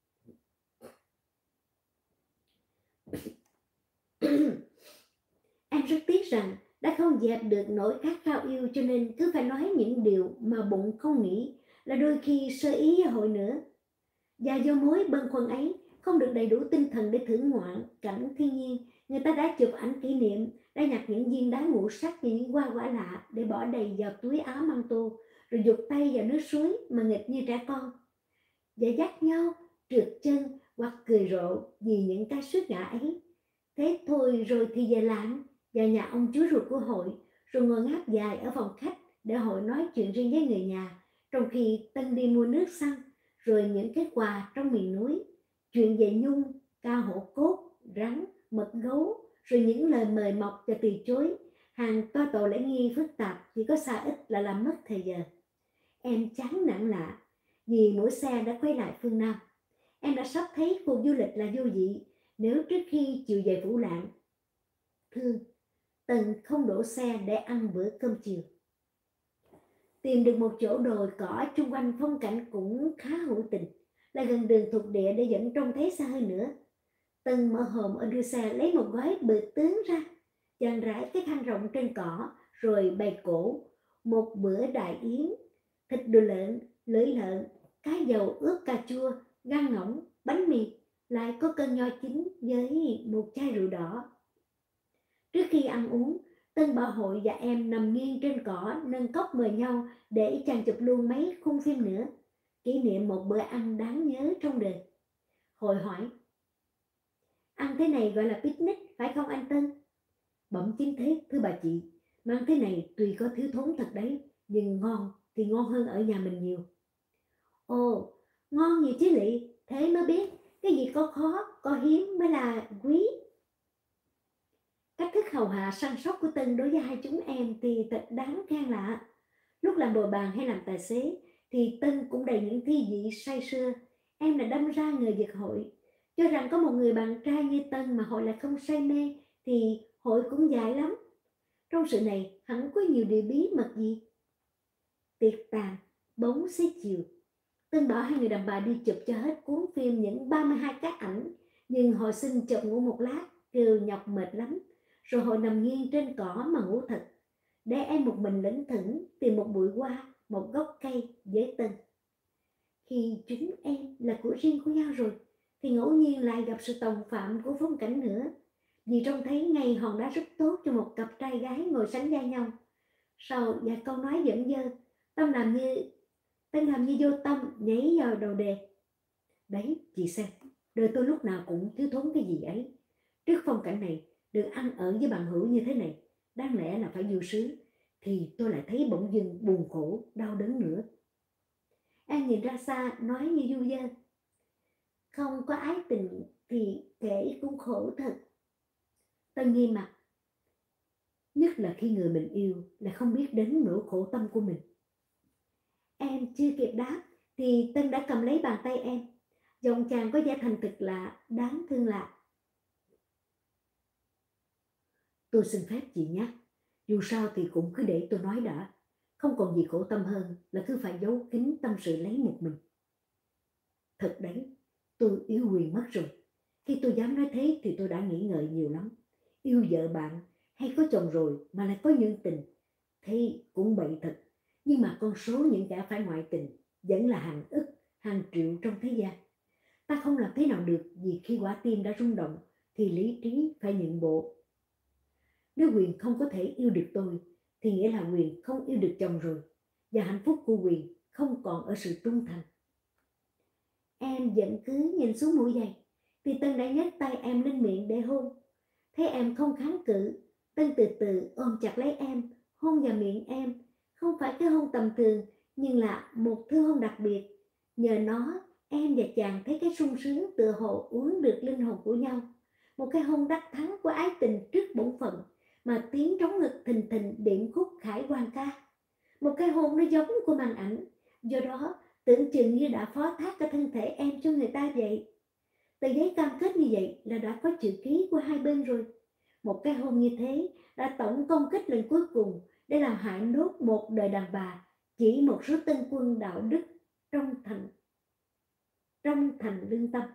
Em rất tiếc rằng đã không dẹp được nỗi khát khao yêu, cho nên cứ phải nói những điều mà bụng không nghĩ, là đôi khi sơ ý với Hội nữa. Và do mối bâng khuâng ấy, không được đầy đủ tinh thần để thưởng ngoạn cảnh thiên nhiên, người ta đã chụp ảnh kỷ niệm, đã nhặt những viên đá ngũ sắc và những hoa quả lạ để bỏ đầy vào túi áo măng tô, rồi dục tay vào nước suối mà nghịch như trẻ con, và dắt nhau trượt chân hoặc cười rộ vì những cái suýt ngã ấy. Thế thôi rồi thì về làng, vào nhà ông chú ruột của Hội, rồi ngồi ngáp dài ở phòng khách để Hội nói chuyện riêng với người nhà, trong khi Tân đi mua nước xăng, rồi những cái quà trong miền núi, chuyện về nhung, cao hổ cốt, rắn, mật gấu, rồi những lời mời mọc và từ chối, hàng toa tổ lễ nghi phức tạp chỉ có xa ít là làm mất thời giờ. Em chán nản lạ vì mỗi xe đã quay lại phương Nam. Em đã sắp thấy cuộc du lịch là vô vị nếu trước khi chiều về Phủ Lạng. Thương, Tân không đổ xe để ăn bữa cơm chiều. Tìm được một chỗ đồi cỏ chung quanh phong cảnh cũng khá hữu tình, là gần đường thuộc địa để dẫn trông thấy xa hơn nữa. Tân mở hòm ở đuôi xe lấy một gói bự tướng ra, dàn rải cái khăn rộng trên cỏ, rồi bày cổ một bữa đại yến, thịt đùi lợn, lưỡi lợn, cá dầu ướp cà chua, gan ngỗng, bánh mì, lại có cân nho chín với một chai rượu đỏ. Trước khi ăn uống, Tân bảo Hội và em nằm nghiêng trên cỏ nâng cốc mời nhau để chàng chụp luôn mấy khung phim nữa, kỷ niệm một bữa ăn đáng nhớ trong đời. Hội hỏi: ăn thế này gọi là picnic phải không anh Tân? Bẩm chính thế thưa bà chị, mà ăn thế này tuy có thiếu thốn thật đấy, nhưng ngon thì ngon hơn ở nhà mình nhiều. Ồ, ngon nhiều chứ lị, thế mới biết cái gì có khó, có hiếm mới là quý. Cách thức hầu hạ săn sóc của Tân đối với hai chúng em thì thật đáng khen lạ. Lúc làm bồi bàn hay làm tài xế thì Tân cũng đầy những thi vị say sưa. Em đã đâm ra người Việt Hội, cho rằng có một người bạn trai như Tân mà Hội lại không say mê thì Hội cũng dại lắm. Trong sự này hẳn có nhiều điều bí mật gì. Tiệc tàn, bóng xế chiều, Tân bảo hai người đàn bà đi chụp cho hết cuốn phim những ba mươi hai cái ảnh, nhưng Hội xin chợp ngủ một lát, kêu nhọc mệt lắm, rồi Hội nằm nghiêng trên cỏ mà ngủ thật, để em một mình lững thững tìm một bụi hoa, một gốc cây với Tân. Khi chúng em là của riêng của nhau rồi thì ngẫu nhiên lại gặp sự tòng phạm của phong cảnh nữa. Vì trông thấy ngay hòn đá rất tốt cho một cặp trai gái ngồi sánh vai nhau. Sau vài câu nói dẫn dơ, Tâm làm như Tân làm như vô tâm nhảy vào đầu đề. Đấy, chị xem, đời tôi lúc nào cũng thiếu thốn cái gì ấy. Trước phong cảnh này, được ăn ở với bằng hữu như thế này, đáng lẽ là phải vui sướng, thì tôi lại thấy bỗng dưng buồn khổ, đau đớn nữa. An nhìn ra xa, nói như du dơ. Không có ái tình thì kể cũng khổ thật. Tân nghiêm mặt. Nhất là khi người mình yêu lại không biết đến nỗi khổ tâm của mình. Em chưa kịp đáp thì Tân đã cầm lấy bàn tay em. Giọng chàng có vẻ thành thực lạ, đáng thương lạ. Tôi xin phép chị nhé. Dù sao thì cũng cứ để tôi nói đã. Không còn gì khổ tâm hơn là cứ phải giấu kín tâm sự lấy một mình. Thật đấy, tôi yêu Huyền mất rồi. Khi tôi dám nói thế thì tôi đã nghĩ ngợi nhiều lắm. Yêu vợ bạn hay có chồng rồi mà lại có nhân tình, thế cũng bậy thật. Nhưng mà con số những kẻ phải ngoại tình vẫn là hàng ức, hàng triệu trong thế gian. Ta không làm thế nào được, vì khi quả tim đã rung động thì lý trí phải nhượng bộ. Nếu Huyền không có thể yêu được tôi thì nghĩa là Huyền không yêu được chồng rồi, và hạnh phúc của Huyền không còn ở sự trung thành. Em vẫn cứ nhìn xuống mũi giày thì Tân đã nhấc tay em lên miệng để hôn. Thấy em không kháng cự, Tân từ từ ôm chặt lấy em, hôn vào miệng em. Không phải cái hôn tầm thường, nhưng là một thứ hôn đặc biệt. Nhờ nó, em và chàng thấy cái sung sướng tựa hồ uống được linh hồn của nhau. Một cái hôn đắc thắng của ái tình trước bổn phận, mà tiếng trống ngực thình thình điểm khúc khải quan ca. Một cái hôn nó giống của màn ảnh, do đó tưởng chừng như đã phó thác cả thân thể em cho người ta vậy. Tờ giấy cam kết như vậy là đã có chữ ký của hai bên rồi. Một cái hôn như thế đã tổng công kích lần cuối cùng để làm hại nốt một đời đàn bà, chỉ một số tân quân đạo đức trong thành trong thành lương tâm.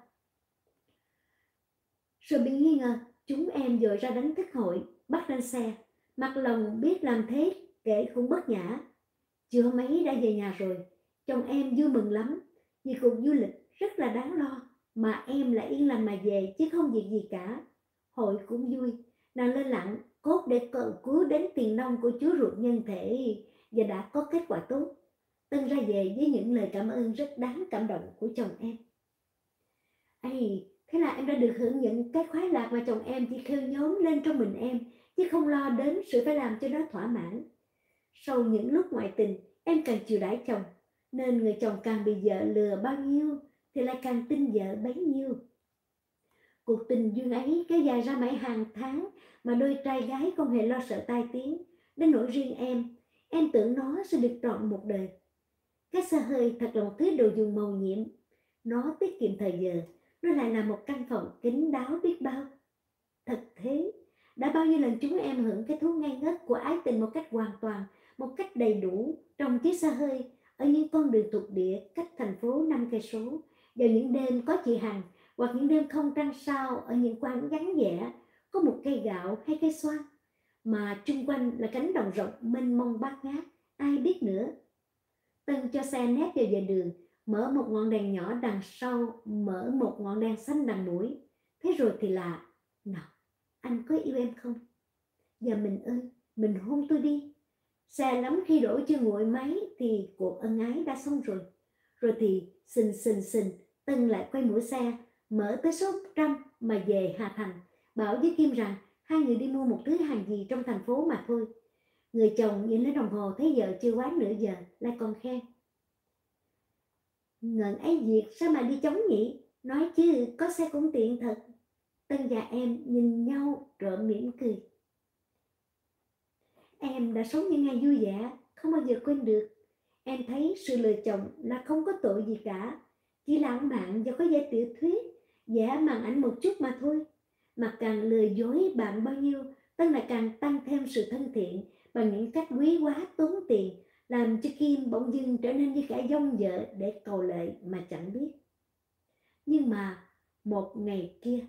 Rồi bị nghi ngờ, chúng em dội ra đánh thức hội, bắt lên xe. Mặt lòng biết làm thế kể cũng bất nhã. Chưa hôm ấy đã về nhà rồi, chồng em vui mừng lắm, vì cuộc du lịch rất là đáng lo, mà em lại yên lành mà về chứ không việc gì cả. Hội cũng vui, nàng lên lặng cốt để cầu cứu đến tiền nông của chú ruột nhân thể, và đã có kết quả tốt. Tân ra về với những lời cảm ơn rất đáng cảm động của chồng em. Ây, thế là em đã được hưởng những cái khoái lạc mà chồng em chỉ khêu nhóm lên trong mình em, chứ không lo đến sự phải làm cho nó thỏa mãn. Sau những lúc ngoại tình, em càng chiều đãi chồng, nên người chồng càng bị vợ lừa bao nhiêu thì lại càng tin vợ bấy nhiêu. Cuộc tình duyên ấy kéo dài ra mãi hàng tháng, mà đôi trai gái không hề lo sợ tai tiếng. Đến nỗi riêng em, em tưởng nó sẽ được trọn một đời. Cái xe hơi thật là một thứ đồ dùng màu nhiệm. Nó tiết kiệm thời giờ, nó lại là một căn phòng kín đáo biết bao. Thật thế, đã bao nhiêu lần chúng em hưởng cái thú ngây ngất của ái tình một cách hoàn toàn, một cách đầy đủ trong chiếc xe hơi, ở những con đường thuộc địa cách thành phố năm cây số, vào những đêm có chị Hằng, hoặc những đêm không trăng sao ở những quán vắng vẻ, có một cây gạo hay cây xoan, mà chung quanh là cánh đồng rộng mênh mông bát ngát, ai biết nữa. Tân cho xe nép vào vệ đường, mở một ngọn đèn nhỏ đằng sau, mở một ngọn đèn xanh đằng mũi. Thế rồi thì là, nào, anh có yêu em không? Giờ mình ơi, mình hôn tôi đi. Xe lắm khi đổ chưa nguội máy thì cuộc ân ái đã xong rồi. Rồi thì xình xình xình, Tân lại quay mũi xe, mở tới số một trăm mà về Hà Thành, bảo với Kim rằng hai người đi mua một thứ hàng gì trong thành phố mà thôi. Người chồng nhìn lên đồng hồ thấy giờ chưa quá nửa giờ, lại còn khen. Ngần ấy việc sao mà đi chống nhỉ? Nói chứ có xe cũng tiện thật. Tân và em nhìn nhau trộm mỉm cười. Em đã sống những ngày vui vẻ, không bao giờ quên được. Em thấy sự lựa chọn là không có tội gì cả, chỉ lãng mạn và có vẻ tiểu thuyết, giả màn ảnh một chút mà thôi. Mà càng lừa dối bạn bao nhiêu, Tân lại càng tăng thêm sự thân thiện bằng những cách quý quá tốn tiền, làm cho Kim bỗng dưng trở nên như kẻ dông vợ để cầu lợi mà chẳng biết. Nhưng mà một ngày kia,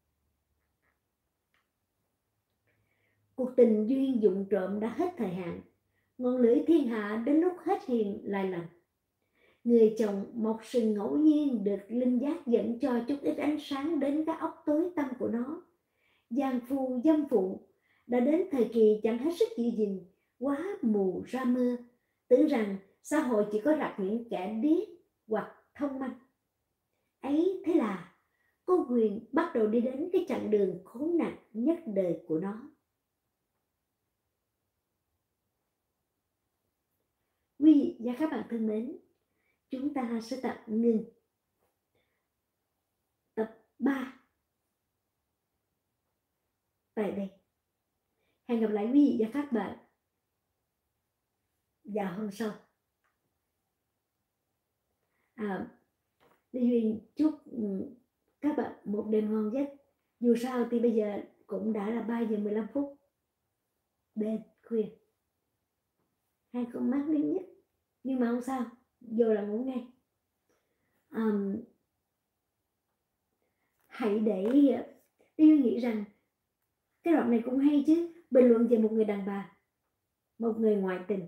cuộc tình duyên dụng trộm đã hết thời hạn. Ngọn lưỡi thiên hạ đến lúc hết hiền lại lành. Người chồng một sự ngẫu nhiên được linh giác dẫn cho chút ít ánh sáng đến cái óc tối tăm của nó. Giang phu dâm phụ đã đến thời kỳ chẳng hết sức giữ gìn, quá mù ra mưa, tưởng rằng xã hội chỉ có rặt những kẻ điếc hoặc thông minh. Ấy thế là cô Quyền bắt đầu đi đến cái chặng đường khốn nạn nhất đời của nó. Quý vị và các bạn thân mến, chúng ta sẽ tạm ngừng tập ba tại đây. Hẹn gặp lại quý vị và các bạn vào hôm sau. À, Lê Duyên chúc các bạn một đêm ngon giấc. Dù sao thì bây giờ cũng đã là ba giờ mười lăm phút đêm khuya. Hai con mắt đến nhất, nhưng mà không sao, vô là ngủ ngay. Um, hãy để Lê Duyên nghĩ rằng cái đoạn này cũng hay chứ. Bình luận về một người đàn bà, một người ngoại tình,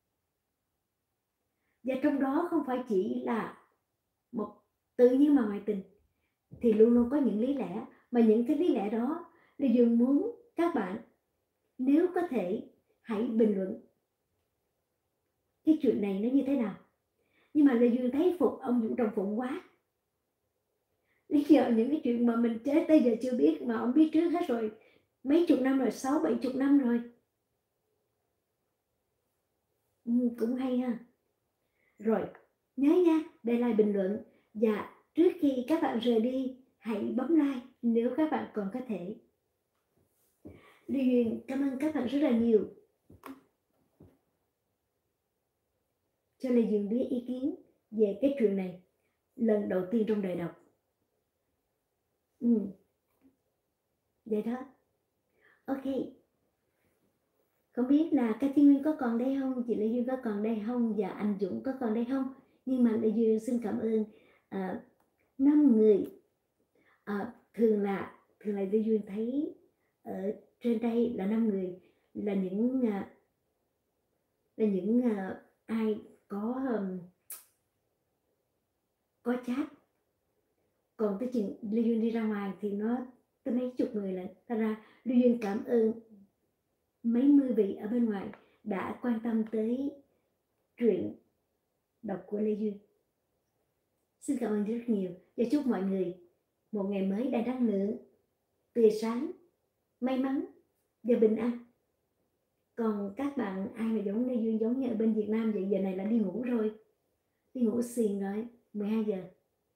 và trong đó không phải chỉ là một tự nhiên mà ngoại tình, thì luôn luôn có những lý lẽ, mà những cái lý lẽ đó Lê Dương muốn các bạn, nếu có thể, hãy bình luận cái chuyện này nó như thế nào. Nhưng mà Lê Dương thấy phục ông Vũ Trọng Phụng quá. Lý do những cái chuyện mà mình chế tới giờ chưa biết mà ông biết trước hết rồi, mấy chục năm rồi, sáu bảy chục năm rồi. Ừ, cũng hay ha. Rồi, nhớ nha, để lại bình luận, và trước khi các bạn rời đi, hãy bấm like nếu các bạn còn có thể. Lê Duyên cảm ơn các bạn rất là nhiều cho Lê Duyên biết ý kiến về cái chuyện này lần đầu tiên trong đời đọc. Ừ. Vậy đó. Ok. Không biết là Ca Thiên Nguyên có còn đây không, chị Lê Duyên có còn đây không, và anh Dũng có còn đây không. Nhưng mà Lê Duyên xin cảm ơn uh, năm người. Uh, thường là thường là Lê Duyên thấy ở trên đây là năm người, là những uh, là những uh, ai có um, có chat. Còn tới chuyện Lê Duyên đi ra ngoài thì nó tới mấy chục người lần. Thật ra Lê Duyên cảm ơn mấy mươi vị ở bên ngoài đã quan tâm tới truyện đọc của Lê Duyên. Xin cảm ơn rất nhiều và chúc mọi người một ngày mới đầy năng lượng, tươi sáng, may mắn và bình an. Còn các bạn ai mà giống Lê Duyên, giống như ở bên Việt Nam vậy, giờ này là đi ngủ rồi, đi ngủ xiên rồi, mười hai giờ.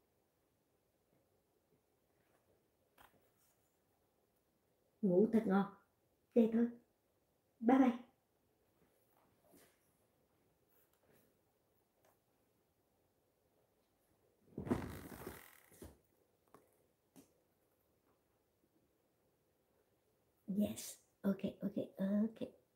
Ngủ thật ngon. Vậy thôi. Bye bye. Yes. Okay, okay, okay.